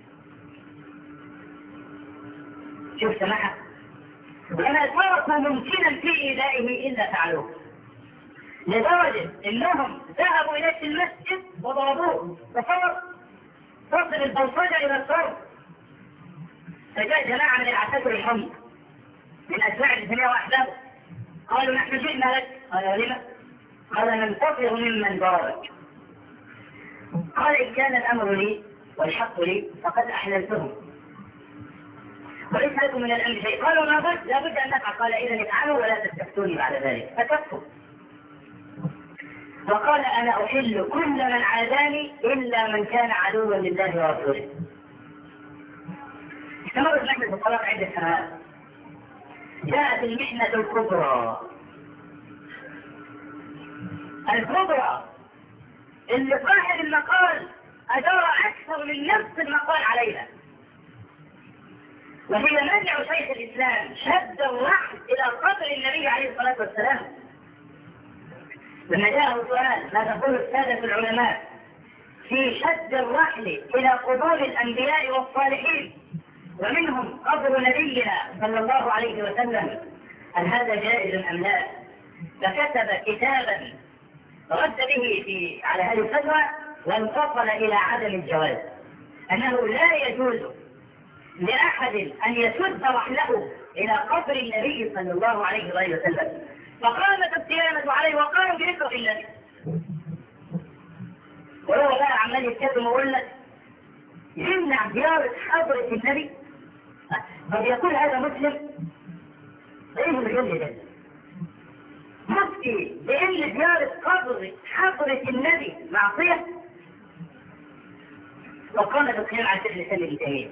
شوف سماحة، وما تركوا ممكنا في إيذائه إلا فعلوه، لدرجة إنهم ذهبوا إليه في المسجد وضربوه وصور تصل البلطجة إلى الصرف. فجاء جماعة من العساكر الحمر من أتباع الجميع وأحبابه قالوا نحن جئنا لك. قال لما؟ قال ننتصر ممن ضربك. قال إن كان الأمر لي والحق لي فقد أحللتهم وليس لكم من الأمر شيء. قالوا ما بد لابد أن نفعل. قال إذا افعلوا ولا تستفتوني بعد ذلك. فكفوا. وقال أنا أحل كل من عاداني إلا من كان عدوا لله ورسوله. استمرت محنة الطلاق عدة سنوات. جاءت المحنة الكبرى الكبرى اللي صاحب المقال أدار أكثر من نفس المقال عليها، وهي منع شيخ الإسلام شد الرحل إلى قبر النبي عليه الصلاة والسلام. لما جاءه سؤال ما تقول السادة العلماء في شد الرحل إلى قبور الأنبياء والصالحين ومنهم قبر نبينا صلى الله عليه وسلم هل هذا جائز أم لا؟ فكتب كتابا رد به في على هذه الفتوى وانفصل إلى عدم الجواز، أنه لا يجوز لأحد أن يشد رحله إلى قبر النبي صلى الله عليه وسلم. فقامت الصيانة عليه وقالوا بذكر النبي، وهو بقى عمال يتكلم ويقول لك يمنع زيارة حضرة النبي. طب يقول هذا مسلم؟ ايه اللي يقول لي ده؟ مفتي بأن زيارة قبر حضرة النبي معصية؟ وقامت الصيانة على شيخ الإسلام ابن تيمية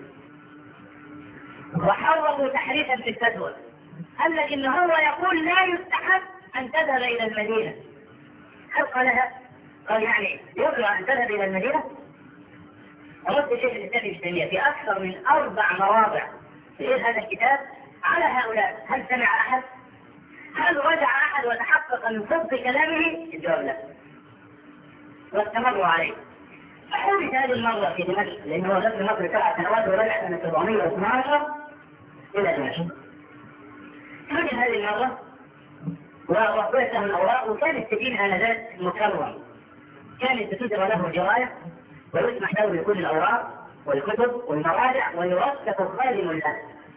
وحرموا تحريفا في الفتوى. قال لك ان هو يقول لا يستحب ان تذهب الى المدينة. هل قالها؟ قال يعني يكره ان تذهب الى المدينة؟ رد شيخ الاسلام ابن تيمية في اكثر من اربع مواضع في هذا الكتاب على هؤلاء. هل سمع احد؟ هل رجع احد وتحقق من صدق كلامه؟ الجواب لا. واستمروا عليه. حدث هذه المرة في دمشق لانه غزو مصر سبع سنوات ورجع سنة سبعمائة واثني عشر الى دمشق. حدث هذه المرة ووقفت له الأوراق وكان السجين آنذاك مكرم، كانت بتدرى له الجراية ويسمح له بكل الأوراق والكتب والمراجع ويوثق خادم له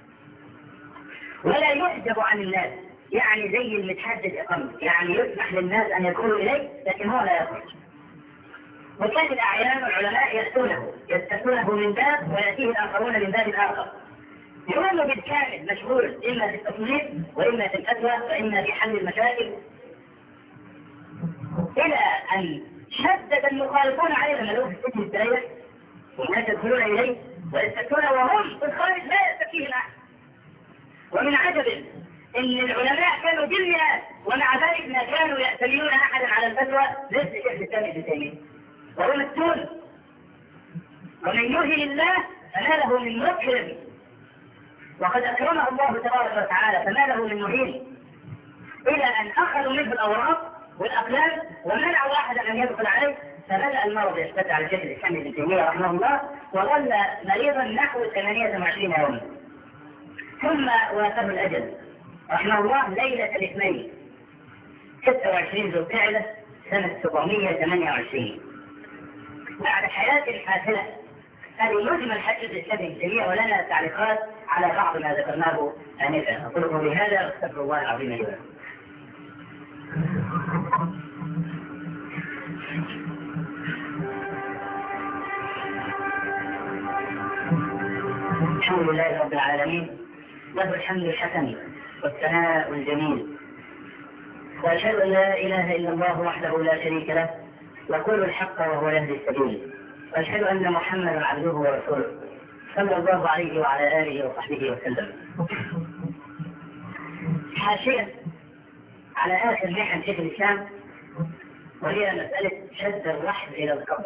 ولا يحجب عن الناس، يعني زي المتحدث إقامته، يعني يسمح للناس أن يدخلوا إليه لكن هو لا يخرج. وكان الأعيان والعلماء يأتونه يستثنونه من باب ويأتيه الآخرون من باب آخر. يوم بالكامل مشغول إما في التصنيف وإما في الفتوى وإما في حل المشاكل، إلى أن شدد المخالفون عليه لما لو في السجن السريع والناس يدخلون إليه ويستفتون وهم في الخارج لا يستفتيهم أحد. ومن عجب إن العلماء كانوا بالمئات ومع ذلك ما كانوا يأتمنون أحدا على الفتوى ليس شيخ الإسلام ابن تيمية وهو مسؤول. ومن يهن الله فما له من مكرم، وقد أكرمه الله تبارك وتعالى فما له من مهين، إلى أن أخذوا منه الأوراق والأقلام ومنعوا أحدا أن يدخل عليه. فبدأ المرض يشتد على شيخ الإسلام ابن تيمية رحمه الله وظل مريضا نحو ثمانية وعشرين يوما ثم وافاه الأجل رحمه الله ليلة الاثنين ستة وعشرين ذو القعدة سنة سبعمائة وثمانية وعشرين بعد حياة حافلة. هذه مجمل حجة الإسلام ابن تيمية ولنا تعليقات على بعض ما ذكرناه آنفا. أقول قولي هذا واستغفر الله العظيم لي ولكم. الحمد لله رب العالمين له الحمد الحسن والثناء الجميل، وأشهد أن لا إله إلا الله وحده لا شريك له يقول الحق وهو يهدي السبيل، وأشهد أن محمدا عبده ورسوله صلى الله عليه وعلى آله وصحبه وسلم. حاشية على آخر محن شيخ الإسلام، وهي مسألة شد الرحل إلى القبر.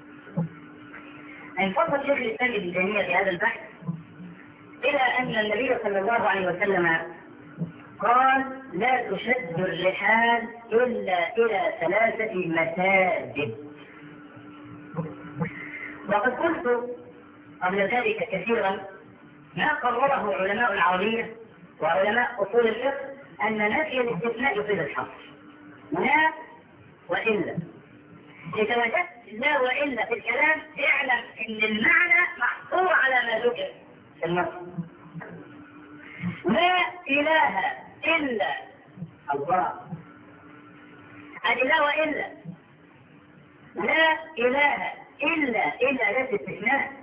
انفصل شيخ الإسلام ابن تيمية في هذا البحث إلى أن النبي صلى الله عليه وسلم قال: لا تشد الرحال إلا إلى ثلاثة مساجد. وقد قلت قبل ذلك كثيرا ما قرره علماء العربية وعلماء أصول الفقه أن نفي الاستثناء يفيد الحصر، لا وإلا. إذا وجدت لا وإلا في الكلام اعلم أن المعنى محصور على ما ذكر في النص. لا إله إلا الله، هذه لا وإلا. لا إله إلا إلا لا استثناء.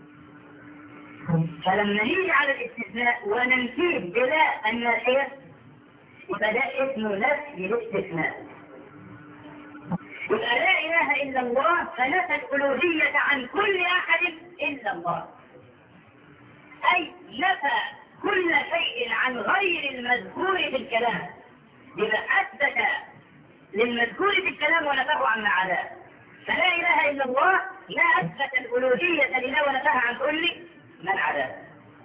فلما نيجي على الاستثناء وننفيه بلا النافية يبقى ده اسمه نفي الاستثناء. يبقى لا إله إلا الله فنفى الألوهية عن كل أحد إلا الله، أي نفى كل شيء عن غير المذكور في الكلام. يبقى أثبت للمذكور في الكلام ونفاه عن ما عداه. فلا إله إلا الله لا أثبت الألوهية لله ونفاها عن كل من عداه.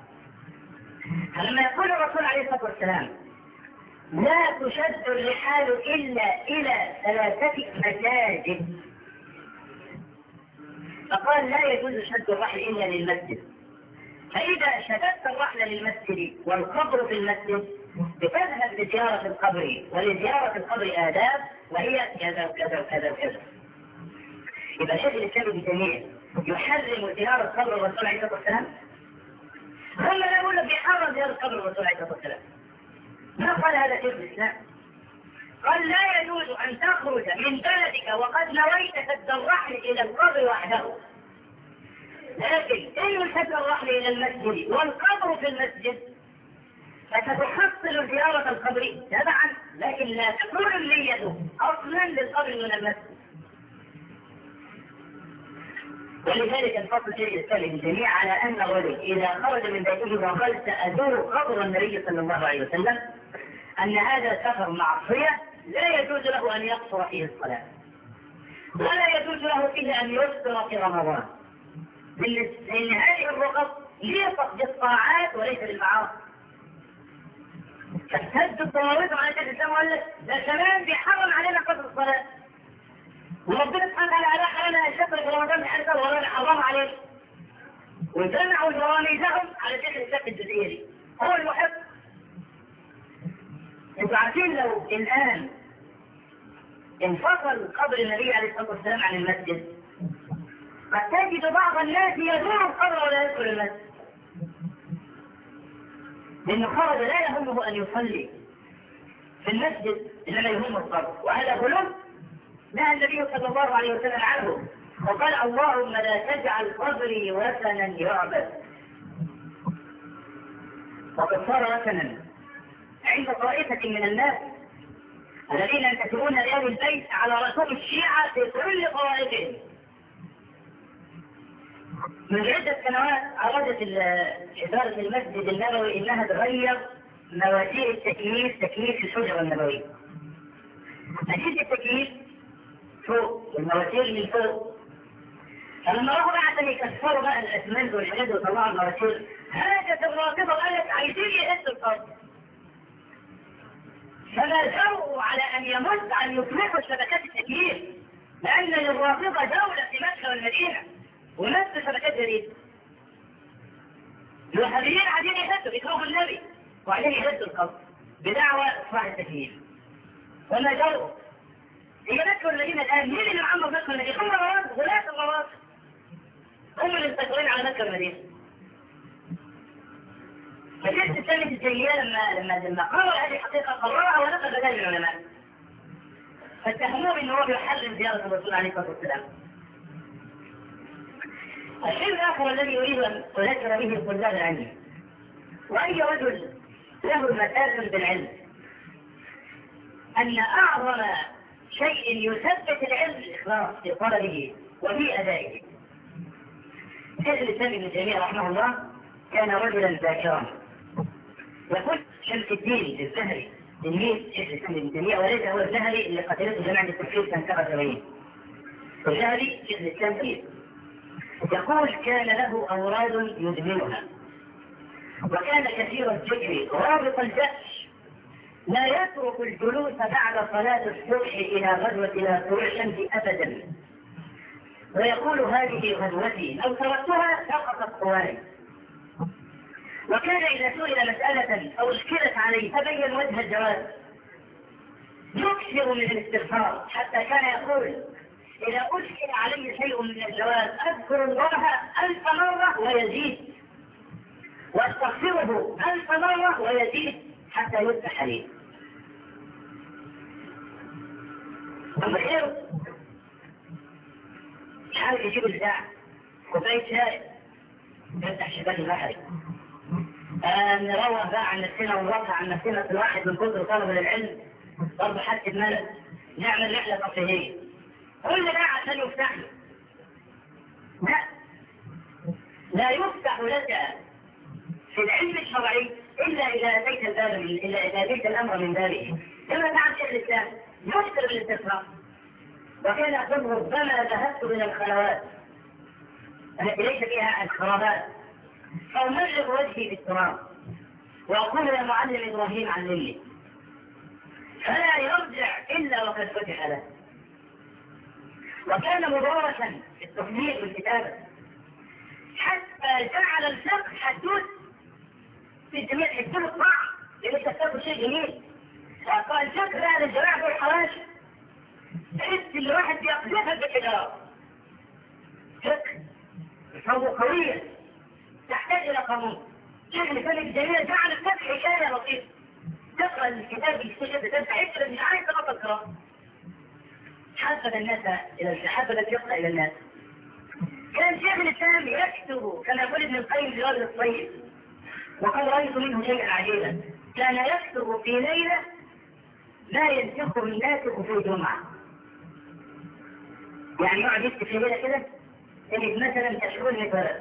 فلما يقول الرسول عليه الصلاة والسلام: لا تشد الرحال إلا إلى ثلاثة مساجد، فقال لا يجوز شد الرحل إلا للمسجد. فإذا شددت الرحل للمسجد والقبر في المسجد بتذهب لزيارة القبر، ولزيارة القبر آداب وهي كذا وكذا وكذا وكذا. يبقى شيخ الإسلام ابن تيمية يحرم زيارة قبر الرسول عليه الصلاة والسلام؟ هم لا يقول لك يحرم زيارة قبر الرسول عليه الصلاة والسلام. ما قال هذا شيخ الإسلام؟ قال لا يجوز أن تخرج من بلدك وقد نويت شد الرحل إلى القبر وحده، لكن إن شد الرحل إلى المسجد والقبر في المسجد فتتحصل زيارة القبر تبعا، لكن لا تكون النية أصلا للقبر من المسجد. ولذلك انفصل شيخ الإسلام ابن تيمية على أن الرجل إذا خرج من بيته وقال سأزور قبر النبي صلى الله عليه وسلم أن هذا سفر معصية لا يجوز له أن يقصر فيه الصلاة، ولا يجوز له فيه أن يفطر في رمضان، لأن هذه الرخص ليست بالطاعات وليس بالمعاصي. فاشتد الطواويس على شيخ الإسلام وقال لك ده كمان بيحرم علينا قصر الصلاة، وربنا سبحانه وتعالى علينا الشكر في رمضان بحرصه ولا حرام عليه، وجمعوا جواميزهم على شيخ الإسلام الجزئية دي هو المحب. انتوا عارفين لو الآن انفصل قبر النبي عليه الصلاة والسلام عن المسجد قد تجد بعض الناس يزور القبر ولا يدخل المسجد، لأنه خرج لا يهمه أن يصلي في المسجد إنما يهم القبر، وهذا غلو نهى النبي صلى الله عليه وسلم عنه وقال: اللهم لا تجعل قبري وثنا يعبد. وقد صار وثنا عند طائفة من الناس الذين ينتسبون لآل البيت على رسوم الشيعة في كل طوائفهم. من عدة سنوات أرادت إدارة المسجد النبوي إنها تغير مواسير التكييف، تكييف الحجرة النبوية. أجهزة التكييف فوق والمواسير من فوق، فلما راحوا بقى عشان يكسروا بقى الأسمنت والحاجات ويطلعوا المواسير هاجت الرافضة قالت عايزين يهدوا الأرض، فما جرؤوا على أن يمد أن يطلقوا شبكات التكييف، لأن للرافضة دولة في مكة والمدينة ونفس شبكات جديدة. الوهابيين عايزين يهدوا يكرهوا النبي وعايزين يهدوا القبر بدعوى إصلاح التكييف، وما جرؤوا. هي مكة والمدينة الآن مين اللي معمر مكة والمدينة؟ هم الروافض، غلاة الروافض هم اللي مسيطرين على مكة والمدينة. فشفت السنة الجاية لما لما لما قرر هذه الحقيقة قررها ونقل بدل العلماء، فاتهموه بأنه هو يحرم زيارة الرسول عليه الصلاة والسلام. الشيء الآخر الذي أريد أن أذكر به طلاب العلم، وأي رجل له مكاسب بالعلم، أن أعظم شيء يثبت العلم الإخلاص في طلبه وفي أدائه. شيخ الإسلام ابن تيمية رحمه الله كان رجلا ذاكرا، يقول شمس الدين الزهري تلميذ شيخ الاسلام ابن تيميه، وليس هو الذهبي اللي قتلته جماعه التكفير سنه سبعة وسبعين. الذهبي شيخ الاسلام فيه يقول كان له اوراد يدمنها، وكان كثير الذكر رابط الجأش، لا يترك الجلوس بعد صلاة الصبح إلى غدوة إلى طلوع الشمس أبدا، ويقول هذه غدوتي لو تركتها سقطت قواي. وكان إذا سئل مسألة أو اشكلت عليه تبين وجه الجواز يكثر من الاستغفار، حتى كان يقول إذا أشكل علي شيء من الجواز أذكر الله ألف مرة ويزيد، واستغفره ألف مرة ويزيد حتى يفتح لي. أما خير مش عارف يجيب البتاع كوباية شاي يفتح شباك البحري. آه نروح بقى عن نفسنا ونرفع عن نفسنا في الواحد من كثر طلب العلم برضه حتى ملل، نعمل رحلة ترفيهية كل ده عشان يفتح له. لا لا يفتح لك في العلم الشرعي إلا إذا أتيت الباب من إلا إذا أتيت الأمر من بابه. كما فعل شيخ الإسلام يكثر بالاستغفار، وكان يقول ربما ذهبت من الخلوات التي ليس فيها الخرابات فأمرغ وجهي بالتراب وأقول يا معلم إبراهيم علمني، فلا يرجع إلا وقد فتح له. وكان مدرسا في التصنيف والكتابة حتى جعل الفقه حدود في جميع حدود الطاعة، لأن الفقه شيء جميل. فقال الفقه لا للجماعة والحواشي تحس الواحد يقذفها بالحجارة. فقه فهو قوية تحتاج إلى قانون. شيخ الإسلام ابن تيمية جعل الفقه حكاية لطيفة، تقرأ الكتاب يكتشف تنفع مش عايز تقرأ القراءة. حفظ الناس إلى حفظ يقرأ إلى الناس. كان شيخ الإسلام يكتب كما يقول ابن القيم في رجل الطيب، وقد رأيت منه شيئا عجيبا، كان يكتب في ليلة لا ينسخه الناسخ في جمعة. يعني يقعد يكتب في ليلة كده تجد مثلا تشكيل مثلا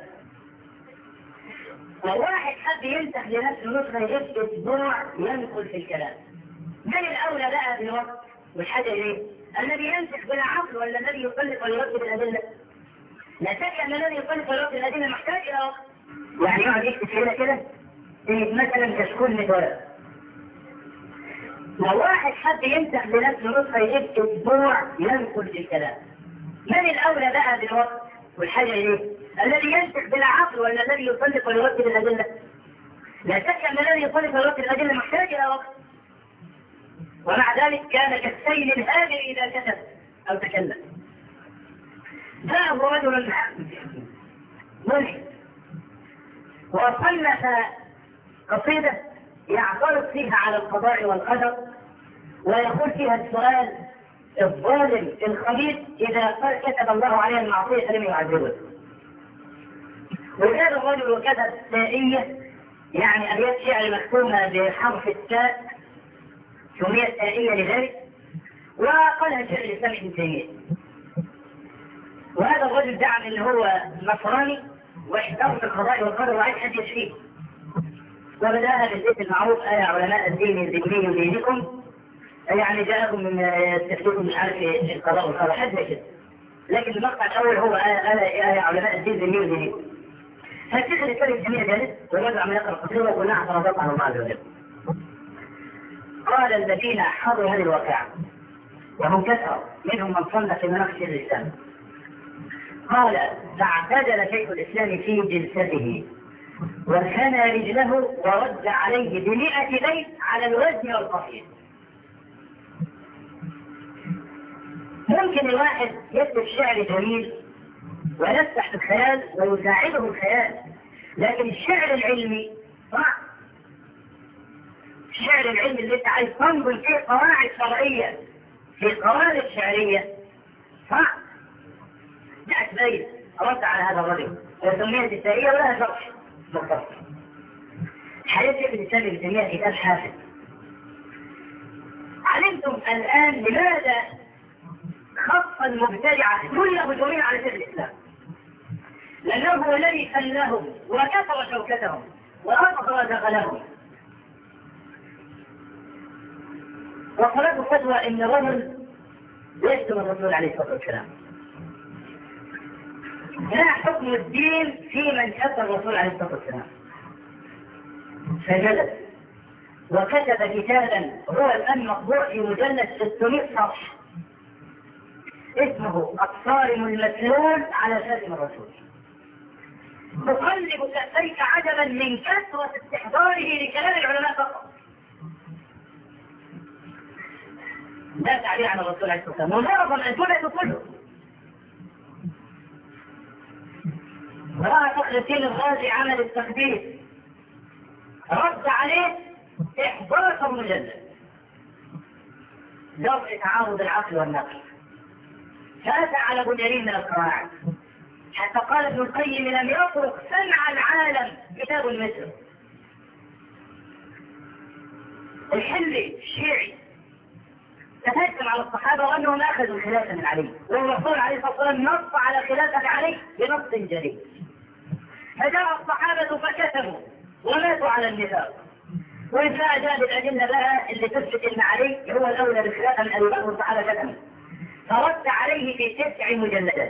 وواحد حد ينسخ لنفسه نسخة يجب أسبوع ينقل في الكلام. من الأولى بقى بالوقت والحاجة إليه؟ الذي ينسخ بلا عقل ولا الذي يطلق ويرتب الأدلة؟ لا شك أن الذي يطلق ويرتب الأدلة محتاج إلى وقت. يعني يقعد يكتب في ليلة كده تجد مثلا تشكيل مثلا لو واحد حد ينسخ لنفسه نسخة يجب أسبوع ينقل في الكلام. من الأولى بقى بالوقت والحاجة إليه؟ الذي ينسخ بلا عقل ولا الذي يطلق ويرتب الأدلة؟ لا شك أن الذي يطلق ويرتب الأدلة محتاج إلى وقت. ومع ذلك كان كالسيل الهادئ إذا كتب أو تكلم. جاءه رجل ملحد وصنف قصيدة يعترض فيها على القضاء والقدر ويقول فيها السؤال الظالم الخبيث إذا كتب الله عليه المعصية فلم يعذبه. وكان الرجل وكتب تائية يعني أبيات شعر مكتومة بحرف التاء سميت تائية لذلك، وقالها شيخ الإسلام ابن تيمية. وهذا الرجل زعم أنه هو نصراني واحترم القضاء والقدر وعايز حد يشفيه، وبدأها بالبيت المعروف آية علماء الدين الديني دينكم، يعني جاءكم من تفسير مش عارف القضاء والقدر حد كده، لكن المقطع الأول هو آية علماء الدين الديني دينكم. فالشيخ الإسلام ابن تيمية جالس والرجل عم يقرأ قصيدة وكلها اعتراضات على الله عز وجل. قال الذين حضروا هذه الواقعة وهم كثر منهم من صنف في مناقش الإسلام، قال فاعتدل شيخ الإسلام في جلسته وثنى رجله ورد عليه بمئة بيت على الوزن والقصيد. ممكن الواحد يكتب شعر جميل ويفتح في الخيال ويساعده الخيال، لكن الشعر العلمي صعب. الشعر العلمي اللي انت عايز تنظر فيه قواعد شرعية في قواعد شعرية صعب. جاءت بيت رد على هذا الرجل وسميت التائية ولها شرح مختصر. حديث ابن الإسلام ابن تيمية كتاب حافظ. علمتم الآن لماذا خص المبتدعة كل هجومين على شيخ الإسلام؟ لأنه هو الذي خلاهم وكسر شوكتهم وأظهر دخلهم. وطلبوا فتوى ان الرجل يشتم الرسول عليه الصلاه والسلام. ما حكم الدين في من شتم الرسول عليه الصلاه والسلام؟ فجلس وكتب كتابا هو الان مطبوع في مجلد ستمائة صفحه اسمه الصارم المسلول على شاتم الرسول. تقلب كفيك عجبا من كثرة استحضاره لكلام العلماء فقط. لا تعبير عن الرسول عليه الصلاة والسلام، ومعظم الجملة كله. رأى فخر الدين الرازي عمل التخبيث، رد عليه إحدى عشر مجلد درء تعارض العقل والنقل. فأتى على بجرين من القواعد حتى قال ابن القيم لم يطرق سمع العالم كتاب مثله. الحلي الشيعي تهجم على الصحابة وأنهم أخذوا الخلافة من علي، والرسول عليه الصلاة والسلام نص على خلافة علي بنص جديد. فجاء الصحابة فكتبوا وماتوا على النفاق. وإذا جاء بالأدلة بقى اللي تثبت أن علي هو الأولى بالخلافة من أبي بكر والصحابة كتبوا. فرد عليه في تسع مجلدات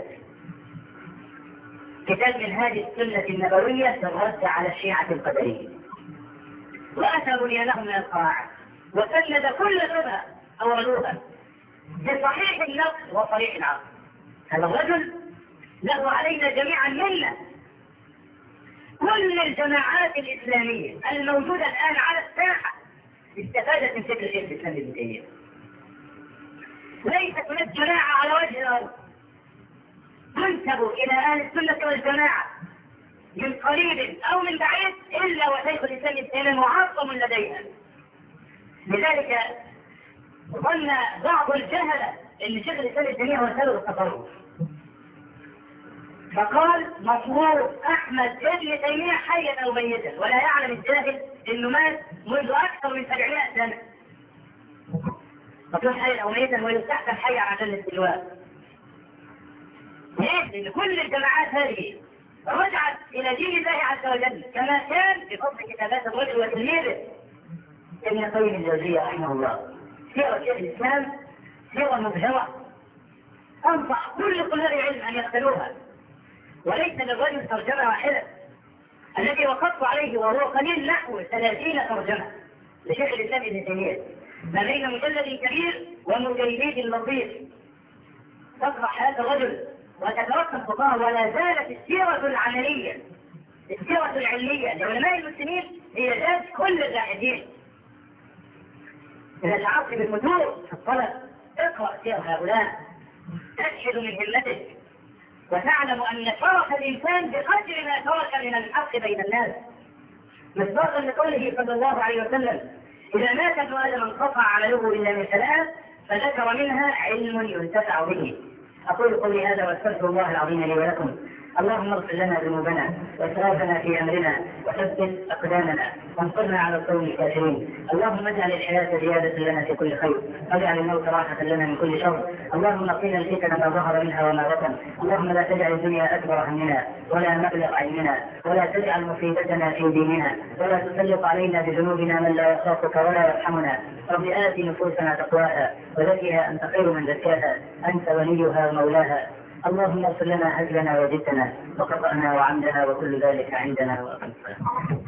كتاب من هذه السنة النبوية في الرد على الشيعة القدرية، وأتى بنيانهم من القواعد وسند كل شبهة أولوها بصحيح النقل وصريح العقل. هذا الرجل له علينا جميعا منا. كل الجماعات الإسلامية الموجودة الآن على الساحة استفادت من فكر شيخ الإسلام ابن تيمية. ليست هناك جماعة على وجه الأرض تنسب إلى أهل السنة والجماعة من قريب أو من بعيد إلا وشيخ الإسلام ابن تيمية معظم لديها. لذلك ظن بعض الجهلة أن شيخ الإسلام ابن تيمية هو سبب التصرف، فقال مفروض أحمد ابن تيمية حيا أو ميتا، ولا يعلم الجاهل أنه مات منذ أكثر من سبعمائة سنة. مفروض حيا أو ميتا ويستحسن حيا عشان الاستلواء. ليه؟ لأن كل الجماعات هذه رجعت إلى دين الله عز وجل كما كان بفضل كتابات الرجل وتلميذه ابن القيم الجوزية رحمه الله. سيرة شيخ الإسلام سيرة مبهرة أنصح كل طلاب العلم أن يقتلوها، وليس للرجل ترجمة واحدة. الذي وقفت عليه وهو قليل نحو ثلاثين ترجمة لشيخ الإسلام ابن تيمية ما بين مجلد كبير ومجلد لطيف تصبح هذا الرجل وتتركب خطاه. ولا زالت السيرة العملية السيرة العلمية لعلماء المسلمين هي ذات كل اللاحقين. إذا شعرت بالفتور في الطلب اقرأ سير هؤلاء تشهد من همتك وتعلم أن شرف الإنسان بقدر ما ترك من الحق بين الناس، مصداقا لقوله صلى الله عليه وسلم إذا مات ابن آدم انقطع عمله إلا من ثلاث فذكر منها علم ينتفع به. أقول قولي هذا واستغفر الله العظيم لي ولكم. اللهم اغفر لنا ذنوبنا واسرافنا في امرنا وثبت اقدامنا وانصرنا على القوم الكافرين. اللهم اجعل الحياه زياده لنا في كل خير واجعل الموت راحه لنا من كل شر. اللهم قنا الفتن ما ظهر منها وما بطن. اللهم لا تجعل الدنيا اكبر همنا ولا مبلغ علمنا ولا تجعل مصيبتنا في ديننا ولا تسلط علينا بذنوبنا من لا يخافك ولا يرحمنا. رب آت نفوسنا تقواها وزكها انت خير من زكاها انت وليها ومولاها. اللهم اغفر لنا هزلنا وجدنا وخطأنا وعمدنا وكل ذلك عندنا وأقم الصلاة.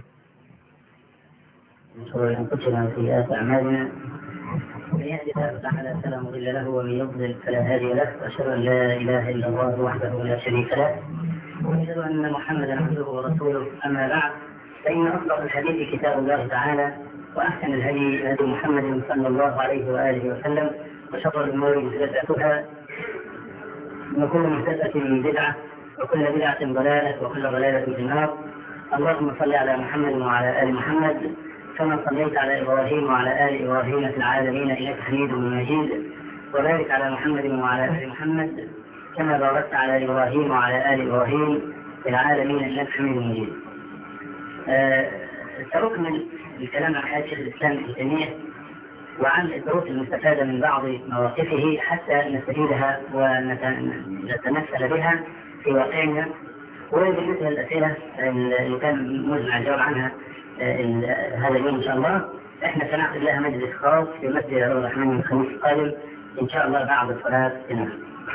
من شرور أنفسنا وسيئات أعمالنا من يهد الله تعالى فلا مضل له ومن يضلل فلا هادي له وأشهد أن لا إله إلا الله وحده لا شريك له وأشهد أن محمدا عبده ورسوله. أما بعد فإن أصدق الحديث كتاب الله تعالى وأحسن الهدي هدي محمد صلى الله عليه وآله وسلم وشر الأمور محدثاتها وكل محدثة بدعة وكل بدعة ضلالة وكل ضلالة في النار. اللهم صل على محمد وعلى آل محمد كما صليت على إبراهيم وعلى آل إبراهيم في العالمين إنك حميد مجيد وبارك على محمد وعلى آل محمد كما باركت على إبراهيم وعلى آل إبراهيم في العالمين إنك حميد مجيد. أه سأكمل الكلام عن حياة شيخ الإسلام ابن تيمية وعن الدروس المستفادة من بعض مواقفه حتى نستفيدها ونتمثل بها في واقعنا وبالنسبة للأسئلة اللي كان مزمع الجواب عنها هذا اليوم إن شاء الله، إحنا سنعقد لها مجلس خاص في مسجد الرحمن الخميس القادم إن شاء الله بعد الصلاة هنا.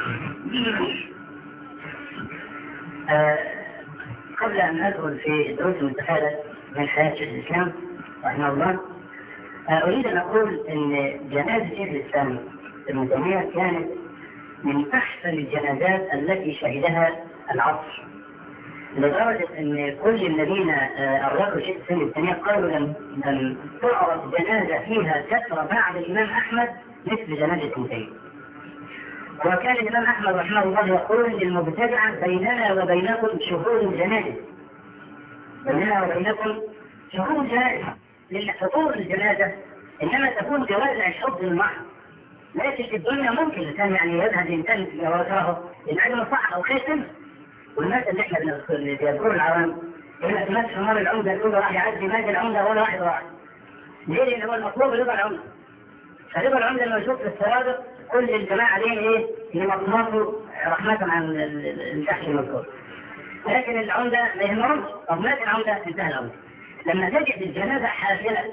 آه قبل أن أدخل في الدروس المستفادة من حياة شيخ الإسلام رحمه الله، آه أريد أن أقول أن جنازة شيخ الإسلام ابن تيمية كانت من أحسن الجنازات التي شهدها العصر، لدرجة أن كل الذين أرادوا شيخ الإسلام ابن تيمية قالوا لم لم تعرف جنازة فيها كثرة بعد الإمام أحمد مثل جنازة ابن تيمية. وكان الإمام أحمد رحمه الله يقول للمبتدعة بيننا وبينكم شهود الجنازة، بيننا وبينكم شهود الجنازة، لأن حضور الجنازة إنما تكون بوازع الحب المحض، لكن في الدنيا ممكن الإنسان يعني يذهب الإنسان ويتراه لأنه صح أو خير. والناس اللي احنا بيذكروا العوام يقول لك ناس حمار العمدة كله راح يعدي ماجي العمدة ولا واحد واحد. ليه؟ لأن هو المطلوب رضا العمدة. فرضا العمدة لما يشوف في السوابق كل الجماعة عليه ايه؟ لمطلوبه رحمة عن الشخص المذكور. لكن العمدة ما يهمهمش، طب مات العمدة انتهى الأمر. لما تجد الجنازة حافلة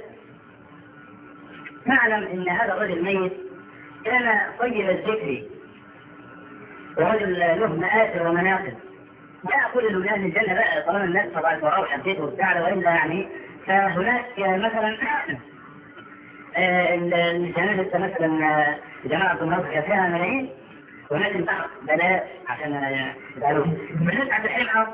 نعلم ان هذا الرجل ميت كان طيب الذكر ورجل له مآثر ومناقب. لا أقول إنه من أهل الجنة بقى طالما الناس طبعا وراء وحديته وبتاع، وإلا يعني فهناك مثلا الجنازة مثلا جماعة النصر فيها ملايين وناس انتحر بلاش عشان يتعلوا بالناس عند الحين حق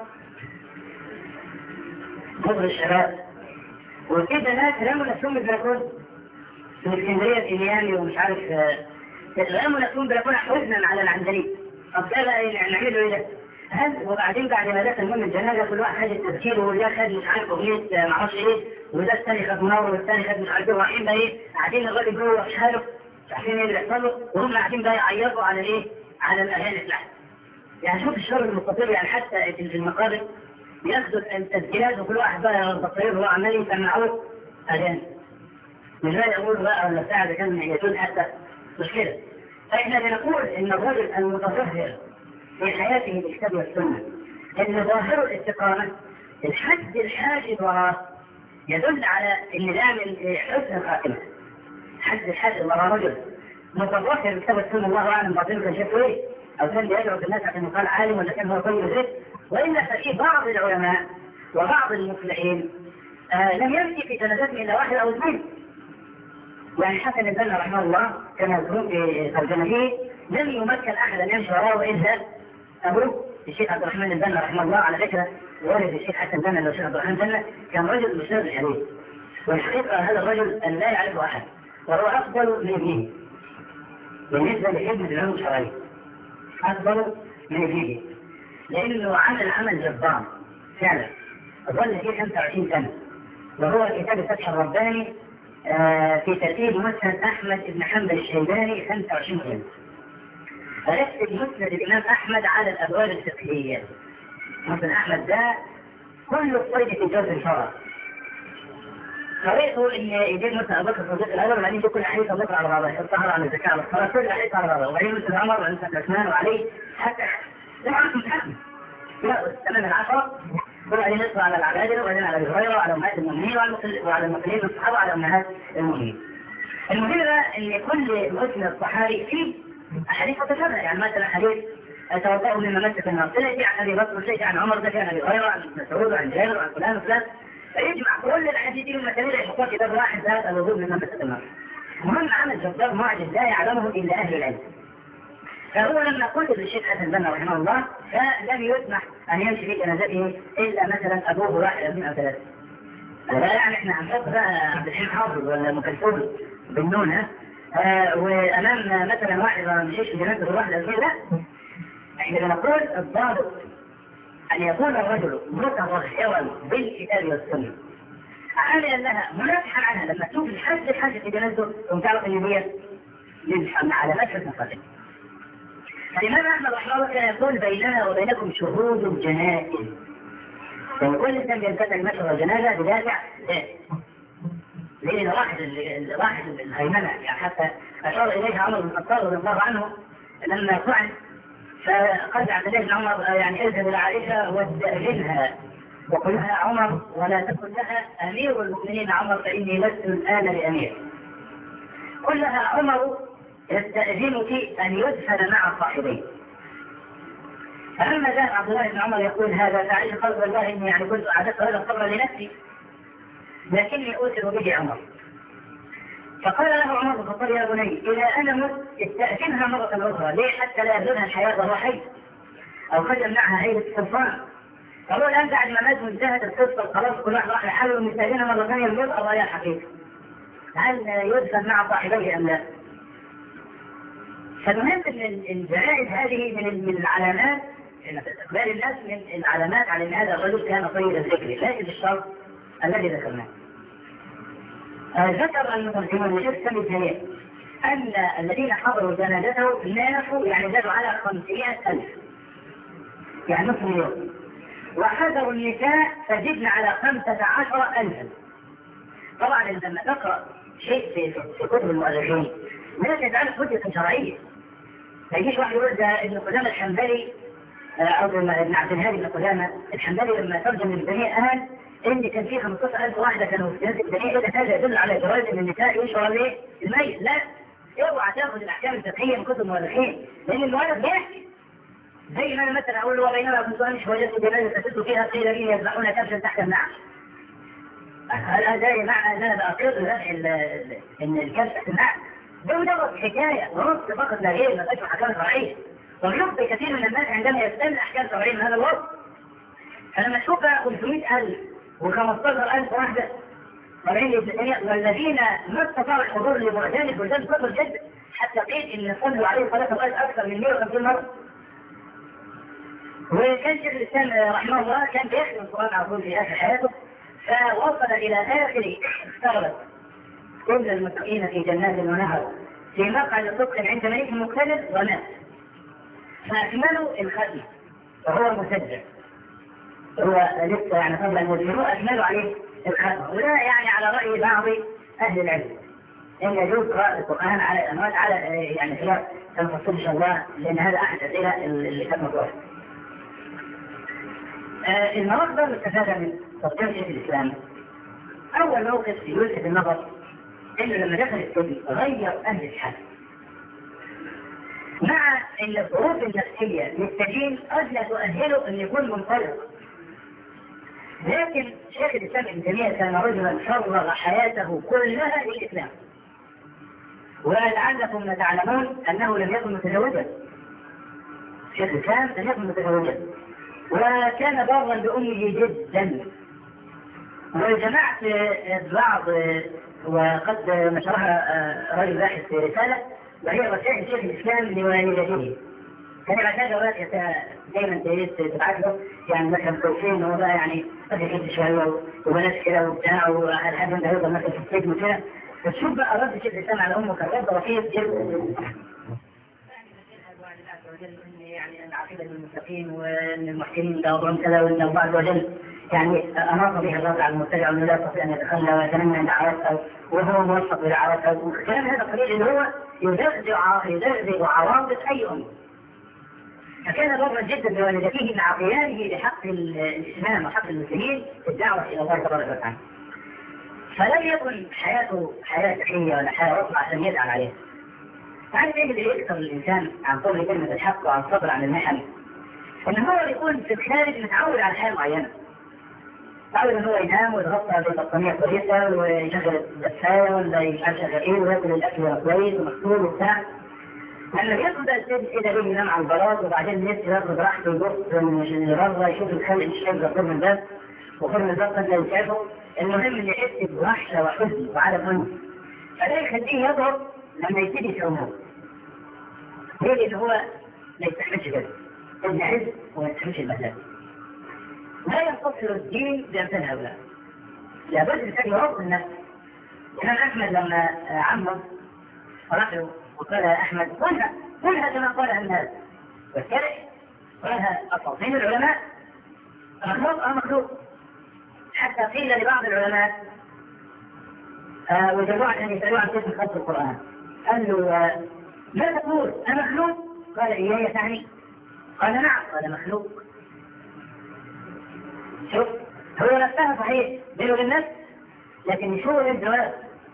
مصر الشباب وكده ناس رموا نفسهم بالبلكون في اسكندرية الإلياني ومش عارف رموا نفسهم بالبلكون حزنا على العندليب. طب ده بقى نعمله ايه ده؟ هل وبعدين بعد ما دخل من الجنازه كل واحد خد التذكير وده خد مش عارف اغنيه معرفش ايه وده الثاني خد منور والثاني خد مش عارف ايه ورايحين بقى ايه قاعدين الراجل جوه مش عارف مش عارفين ايه اللي بيحصل له وهم قاعدين بقى يعيطوا على ايه؟ على الاغاني بتاعته. يعني شوف الشر المستطيل يعني حتى في المقابر ياخدوا التسجيلات وكل واحد بقى البطاريه وهو عمال يسمعوه اغاني. مش بقى يقول بقى ولا بتاع ده كان يتون حتى مش كده. فإحنا بنقول إن الرجل المتظاهر في حياته بالكتاب والسنة إن ظاهر الاستقامة الحد الحاجز وراه يدل على إن ده من حسن الخاتمة. حد الحاجز وراء رجل متظاهر بالكتاب والسنة الله أعلم باطنه كان شايف إيه أو كان بيدعو الناس عشان يقال عالم ولا كان هو طيب الزيت. وإلا ففي بعض العلماء وبعض المصلحين آه لم يمشي في جنازته إلا واحد أو اثنين. يعني حسن البنا رحمه الله كما يذكرون في ترجمته لم يمكن احدا يمشي وراه الا ابوه الشيخ عبد الرحمن البنا رحمه الله. على فكره والد الشيخ حسن البنا والشيخ عبد الرحمن البنا كان رجل مشهور الحديث، والحقيقه هذا الرجل ان لا يعرفه احد وهو افضل من ابنه بالنسبه لابن العلوم الشرعيه، افضل من ابنه لانه عمل عمل جبار فعلا ظل فيه خمسة وعشرين سنه، وهو كتاب الفتح الرباني آه في ترتيب مسند أحمد بن حنبل الشيباني خمسة وعشرين سنة. فرتب مسند الإمام أحمد على الأبواب الفقهية. مسند أحمد ده كله طريقة في جوز الشرع. طريقه إن يجيب مسند أبو بكر الصديق الأول وبعدين يجيب كل حديث أبو بكر على بعضها، الطهارة عن الزكاة على الصلاة كل حديث على بعضها، وبعدين مسند عمر وبعدين مسند عثمان وعلي حتى طبعا لا الثمان العشرة وبعدين يطلع على العبادلة وبعدين على ابي هريره وعلى امهات المؤمنين وعلى المقلين والصحابه وعلى امهات المؤمنين. المهم بقى ان كل مسند صحابي فيه احاديث متشابهه، يعني مثلا حديث توضأوا مما مسك النار تلاقي عن ابي بكر وتلاقي عن عمر ده عن ابي هريره عن مسعود وعن جابر وعن فلان وفلان، فيجمع كل الاحاديث دي المسائل يحطها كتاب واحد ذات الوضوء مما مسك النار. المهم عمل جبار معجز لا يعلمه الا اهل العلم. فهو لما قلت للشيخ حسن البنا رحمه الله فلم يسمح ان يمشي في جنازته الا مثلا ابوه واحد او اثنين او ثلاثه. لا يعني احنا هنحط بقى عبد الحليم حافظ ولا ام كلثوم بالنونه آه وامام مثلا واحد ما مشيش في جنازته الواحد او اثنين، لا احنا بنقول الضابط ان يكون الرجل متظاهرا بالكتاب والسنه عاملا لها منافحا عنها. لما تشوف الحج الحج في جنازته ثم تعرف ان هي على مشهد مقدم. الإمام أحمد رحمه الله كان يقول بيننا وبينكم شهود الجنائز. يعني كل إنسان بينفتح مشهد الجنازة بدافع ذات. لأن واحد واحد الهيمنة يعني حتى أشار إليها عمر بن الخطاب رضي الله عنه لما طعن فقال عبد الله بن عمر يعني اذهب الى عائشه واستاذنها وقل لها عمر ولا تقل لها امير المؤمنين عمر فاني لست الان بامير. قل لها عمر يستاذنك ان يدفن مع صاحبيه. فلما جاء عبد الله بن عمر يقول هذا فعائشه قال والله اني يعني كنت اعددت هذا الصبر لنفسي لكني اوثر به عمر. فقال له عمر بن الخطاب يا بني اذا انا مت استاذنها مره اخرى ليه حتى لا يبلغها الحياه وهو حي او قد يمنعها هيبه السلطان. فقالوا الان بعد ما مات وانتهت القصه خلاص كل واحد راح لحاله ومستاذنها مره ثانيه المرأة الرايه الحقيقه هل يدفن مع صاحبيه ام لا؟ فالمهم ان الجنائز هذه من من العلامات استقبال الناس من العلامات على ان هذا الرجل كان طيب الذكر لكن بالشرط الذي ذكرناه. ذكر المترجمون الشيخ سامي الجليل ان الذين حضروا جنازته نافوا يعني زادوا على خمسمائة ألف يعني نصف مليون، وحضروا النساء فزدنا على خمسة عشر ألفا. طبعا لما نقرا شيء في, في كتب المؤرخين لا تجعل حجة شرعية. ما يجيش واحد يقول ده ابن قدامة الحنبلي او ابن عبد الهادي بن قدامة الحنبلي لما ترجم البنية قال ان كان في خمسة عشر ألف واحدة كانوا في جنازة البنية، اذا هذا يدل على جواز ان النساء يشعر ليه الميت. لا، اوعى تاخذ الاحكام الفقهية من كتب المؤرخين لان المؤرخ بيحكي. زي ما انا مثلا اقول له وبينما كنت امشي وجدت جنازة تسد فيها قيل لي يذبحون كبشا تحت النعش. هل هذا معنى ان انا باقر ذبح ان الكبش تحت النعش؟ ده مجرد حكايه ونص فقط لا غير، ما فيش احكام شرعيه. ويخطئ كثير من الناس عندما يستل احكام شرعيه من هذا الوصف. فلما تشوف خمسمائة ألف وخمسة عشر ألف واحده والذين ما استطاعوا الحضور لبعدان البلدان كثر جدا حتى قيل ان صلوا عليه صلاه الغائب اكثر من مئة وخمسين مره. وكان شيخ الاسلام رحمه الله كان بيحكي القران على طول في اخر حياته فوصل الى اخر اقتربت كل المتقين في جنات ونهر في مقعد صدق عند ملك مقتدر ومات. فاكملوا الختم وهو مسجل هو لسه يعني قبل ان يدخلوا اكملوا عليه الختم. ولا يعني على راي بعض اهل العلم ان يجوز قراءه القران على الاموات على يعني خلاف تنفصل ان شاء الله لان هذا احد الاسئله اللي كانت مطروحه. آه المواقف المستفاده من ترجمه شيخ الاسلام اول موقف يلفت النظر انه لما دخل السجن غير اهل الحال مع ان الظروف النفسيه للسجين قد لا تؤهله ان يكون منطلق. لكن شيخ الاسلام ابن تيميه كان رجلا فرغ حياته كلها للاسلام. ولعلكم تعلمون انه لم يكن متزوجا. شيخ الاسلام لم يكن متزوجا وكان بارا بامه جدا. وجمعت بعض وقد نشرها رجل باحث في رساله وهي رسائل شيخ الاسلام لوالدته. كان الرسائل دائما تبعث له يعني مثلا توفين هو بقى يعني قد يحب شويه وبنات كده وبتاع ولحد ما يفضل مثلا في السجن وكده. فتشوف بقى رد شيخ الاسلام على امه كان رد رفيق جدا. يعني ان عقيده المتقين وان المحسنين توضعون كذا وان الله عز وجل يعني اناط به الرد على المبتدع وانه لا يستطيع ان يتخلى ويتمنى ان دعوته وهو موفق لدعوته وكلام هذا القليل اللي هو يزرع يزرع عواطف اي ام. فكان ضرا جدا بوالدته مع قيامه بحق الاسلام وحق المسلمين في الدعوه الى الله تبارك وتعالى. فلم يكن حياته حياه تحيه ولا حياه اخرى عشان يزعل عليها. عارف ايه اللي يكسر الانسان عن طول كلمه الحق وعن الصبر عن المحن؟ ان هو يكون في الخارج متعود على حياه معينه. متعود ان هو ينام ويتغطى ببطانيه كويسه ويشغل الدفايه ولا يشغل ايه وياكل الاكل كويس ومغسول وبتاع. لما ياخد السيد كده ليه ينام على البلاط وبعدين نفسه ياخد راحته يبص من بره يشوف الخلق الشاب ده من الباب وخرم الباب قد لا يشافه. المهم ان يحس بوحشه وحزن وعدم انس. فده يخليه يضرب لما يبتدي في امور. ليه؟ اللي هو ما يستحملش كده. ابن عز وما يستحملش المسائل. لا ينتصر الدين بأمثال هؤلاء. لابد الإنسان يرد النفس. الإمام أحمد لما عمه راح له وقال يا أحمد قلها قلها كما قال الناس والكره قالها أصابين العلماء مخلوق أو مخلوق. حتى قيل لبعض العلماء آه وجماعة أن يسألوا عن كيف خلق القرآن قال له آه ما تقول أنا مخلوق؟ قال إياي تعني. قال نعم. قال مخلوق. شوف هو نفسها صحيح بينه وبين النفس، لكن شو الجواب؟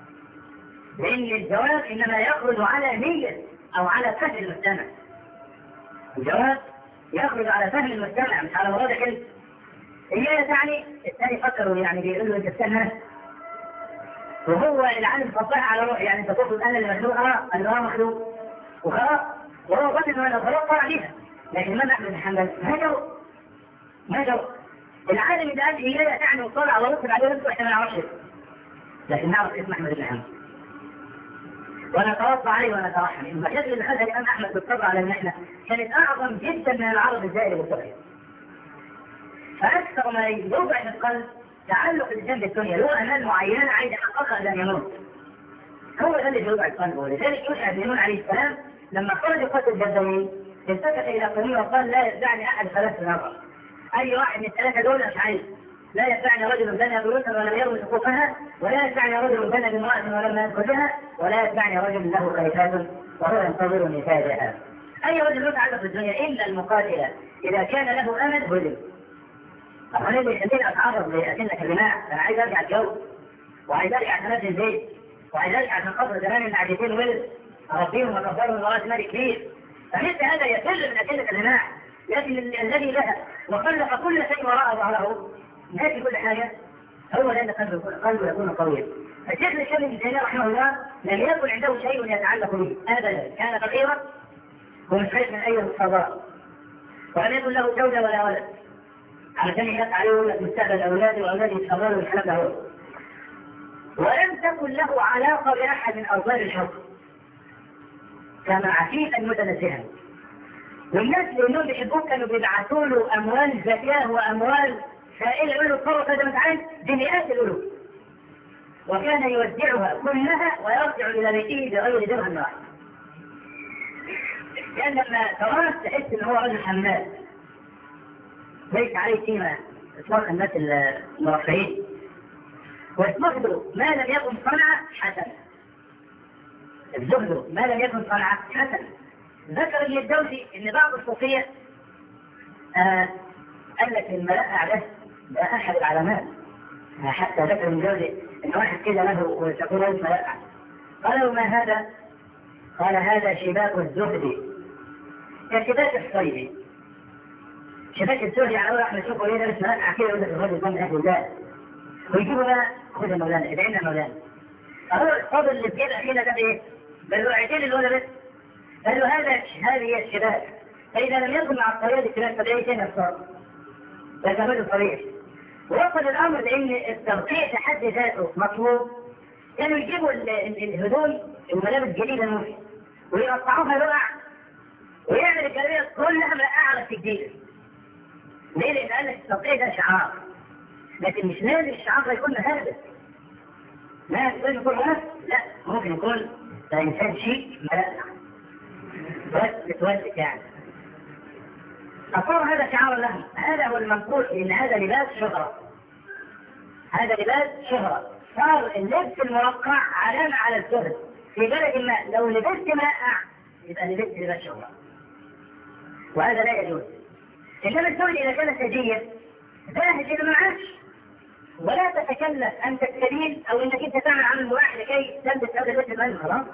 لأن الجواب إنما يخرج على نية أو على فهم المجتمع. الجواب يخرج على فهم المجتمع مش على مرادك انت. هي تعني الثاني فكروا يعني بيقول له انت استنى، وهو العالم فصح على روح يعني انت تقول انا اللي مخلوق. اه انا مخلوق وخلاص، وهو ظن انه انا خلاص طلع بيها. لكن الإمام أحمد بن حنبل ما جو ما جو العالم إذا قال إياه تعني وطلع ورسل عليه رزقه إحنا ما نعرفش، لكن نعرف اسم أحمد بن حنبل ونتوضا عليه ونترحم. المشاكل اللي خدها الإمام أحمد بالطبع على المحنة كانت أعظم جدا من العرض الزائد بالطبع. فأكثر ما يوضع في القلب تعلق الإنسان بالدنيا له أمال معينة عايز يحققها قبل أن يموت. هو ده اللي بيوضع القلب. ولذلك يوحى بن نون عليه السلام لما خرج قتل البدويين التفت إلى قومه وقال لا يتبعني أحد ثلاث مرات. أي واحد من الثلاثة دول مش عايز. لا يتبعني رجل بنى بيوتا ولم يرمي حقوقها، ولا يتبعني رجل بنى بامرأة ولم يدخلها، ولا يتبعني رجل له خيفات وهو ينتظر نتاجها. أي رجل يتعلق بالدنيا إلا المقاتل إذا كان له أمل هزم. أنا اللي يخليني أتعرض لأسنة الرماح، أنا عايز أرجع الجو وعايز أرجع سنة الزيت وعايز أرجع عشان خاطر زمان العجيزين ولد أربيهم وكبرهم وراء مالي كبير. فمثل هذا يفر من أسنة الرماح، لكن الذي لها وخلق كل شيء وراء ظهره ناسي كل حاجة هو لأن قلبه يكون قويا. الشيخ الإسلام ابن تيمية رحمه الله لم يكن عنده شيء يتعلق به أبدا، كان فقيرا ومش خايف من أي الفضاء، ولم يكن له زوجة ولا ولد علشان يحط عليه يقول لك مستقبل أولادي وأولادي يتخرجوا والكلام ده هو. ولم تكن له علاقة بأحد من أوزار الحكم، كان عفيفا متنزها. والناس اللي انهم بيحبوه كانوا بيبعثوا له اموال زكاه واموال سائله يقولوا تصرف هذا مش عارف بمئات الالوف، وكان يودعها كلها ويرجع الى بيته بغير درهم واحد. لان لما تراس تحس ان هو رجل حماد ليس عليه سيما اطلاق الناس المرفعين، والزهد ما لم يكن صنعه حسنه. الزهد ما لم يكن صنعه حسنه. ذكر ابن الجوزي ان بعض الصوفيه آه قال لك الملأ بس ده احد العلامات. حتى ذكر ابن الجوزي ان واحد كده له وتقول له ملأ، قال له ما هذا؟ قال هذا شباك الزهد كشباك الصيد. شباك الزهد يعني اول واحد يشوفه ليه لابس ملأ كده يقول لك الرجل ده من اهل الله، ويجيبوا بقى خذ يا مولانا ادعي لنا مولانا. هو الفاضل اللي بيدعي كده ده بايه؟ بالرعيتين اللي هو لابس. قال له هذا هذه هي الشباب، فإذا لم يكن مع الطريق الشباب فبأي شيء يصاب. ده كمان الطريق. ووصل الأمر لأن التغطية في حد ذاته مطلوب. كانوا يجيبوا الهدوم الملابس الجديدة الموسى ويقطعوها رقع ويعمل الجلابية كلها مرقعة على التجديد. ليه؟ لأن قال لك التغطية ده شعار، لكن مش لازم الشعار ده يكون مهابط. لا لازم يكون مهابط، لا ممكن يكون ده إنسان شيء ملأ بس بتوزك يعني. أصار هذا شعار لهم، هذا هو المنقول إن هذا لباس شهرة. هذا لباس شهرة، صار اللبس المرقع علامة على الزهد في بلد ما. لو لبست مائع يبقى لبست لباس شهرة، وهذا لا يجوز. إنما الزهد إذا كان سجيا زاهد إذا ما عادش، ولا تتكلف أن تستبين أو إنك أنت تعمل عمل مباح لكي تلبس هذا اللبس المهم خلاص.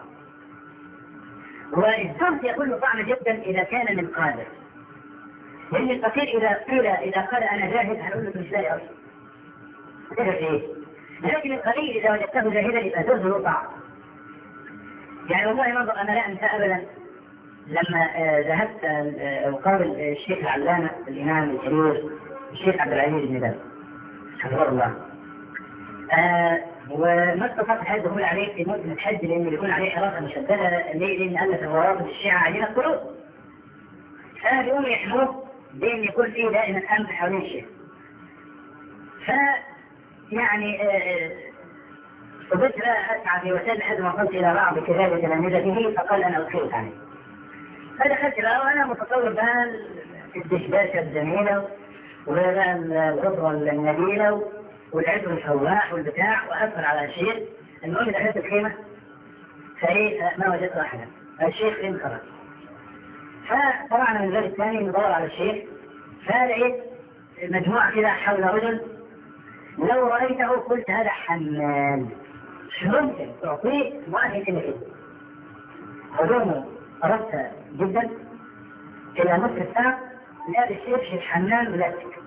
والزهد يكون له طعم جدا إذا كان من قادر، لأن الفقير إذا قيل إذا قال أنا جاهد هنقول له مش لاقي أصلا كده إيه. لكن القليل إذا وجدته جاهدا يبقى زهد له طعم. يعني والله منظر أنا لا أنسى أبدا لما ذهبت أقابل الشيخ العلامة الإمام الكبير الشيخ عبد العزيز بن باز حفظه الله. آه وما استطعت حد يقول عليه في موسم الحج لأنه يكون عليه حراسة مشددة. ليه؟ لأن ألف الروابط الشيعة عايزين القلوب، فبيقوم يحموه بأن يكون فيه دائما أمن حوالين الشيخ. ف يعني فضلت لا أسعى في وسائل لحد ما وصلت إلى بعض كتاب تلامذته فقال أنا أخيط عليه. فدخلت بقى وأنا متصور بقى الدشباشة الجميلة وبقى الغطرة النبيلة والعطر الفواح والبتاع وأثر على الشيخ. المهم دخلت الخيمة فإيه ما وجدت أحدا. الشيخ إن خرج فطلعنا من الباب الثاني ندور على الشيخ، فلقيت مجموعة كده حول رجل لو رأيته قلت هذا حمال، مش ممكن تعطيه مؤهل إلا كده. حضورنا قربت جدا إلى نصف ساعة لقى الشيخ الحمال بلاستيك،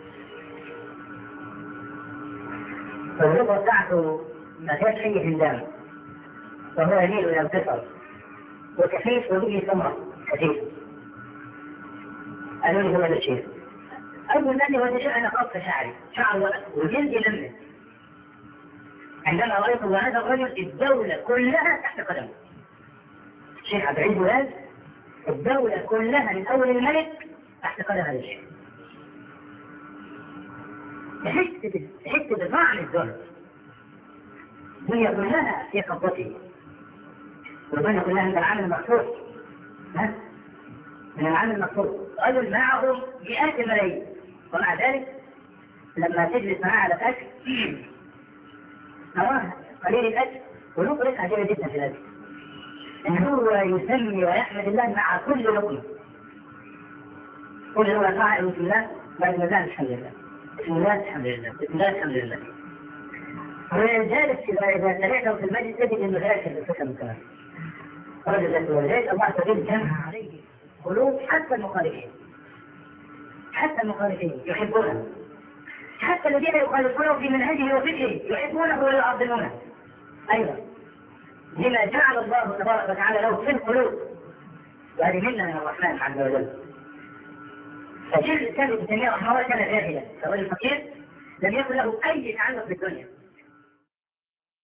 فالربع بتاعته ما فيهاش أي هندام، وهو يميل إلى القصر وكثيف وبه ثمرة كثيف. قالوا لي هو هذا الشيء. أول ما هذا الشيء أنا قص شعري، شعر وجلدي لمس. عندما رأيت هذا الرجل الدولة كلها تحت قدمه. الشيخ عبد العزيز باز الدولة كلها من أول الملك تحت قدم هذا الشيء. تحس تحس بطعم الذل. الدنيا كلها في قبضته. والدنيا كلها من العالم المقصود. ها؟ من العالم المقصود. رجل معه مئات الملايين، ومع ذلك لما تجلس معه على الأكل تراه قليل الأكل وله طريقة عجيبة جدا في الأكل. إنه هو يسمي ويحمد الله مع كل لقمة. كل لقمة قائل بسم الله بعد ما زال الحمد لله. بسم الله الحمد لله. بسم الله الحمد لله. ولذلك إذا سمعته في المجلس تجد إنه ذلك الفكرة من كلامه. رجل ولذلك الله تعالى جمع عليه قلوب حتى المخالفين. حتى المخالفين يحبونه. حتى الذين يخالفونه في منهجه وفكره يحبونه ويعظمونه. أيضا لما جعل الله تبارك وتعالى له في القلوب، وهذه منة من الرحمن عز وجل. فشيخ الإسلام ابن تيمية رحمه الله كان جاهلا، فهو الفقير لم يكن له أي تعلق بالدنيا.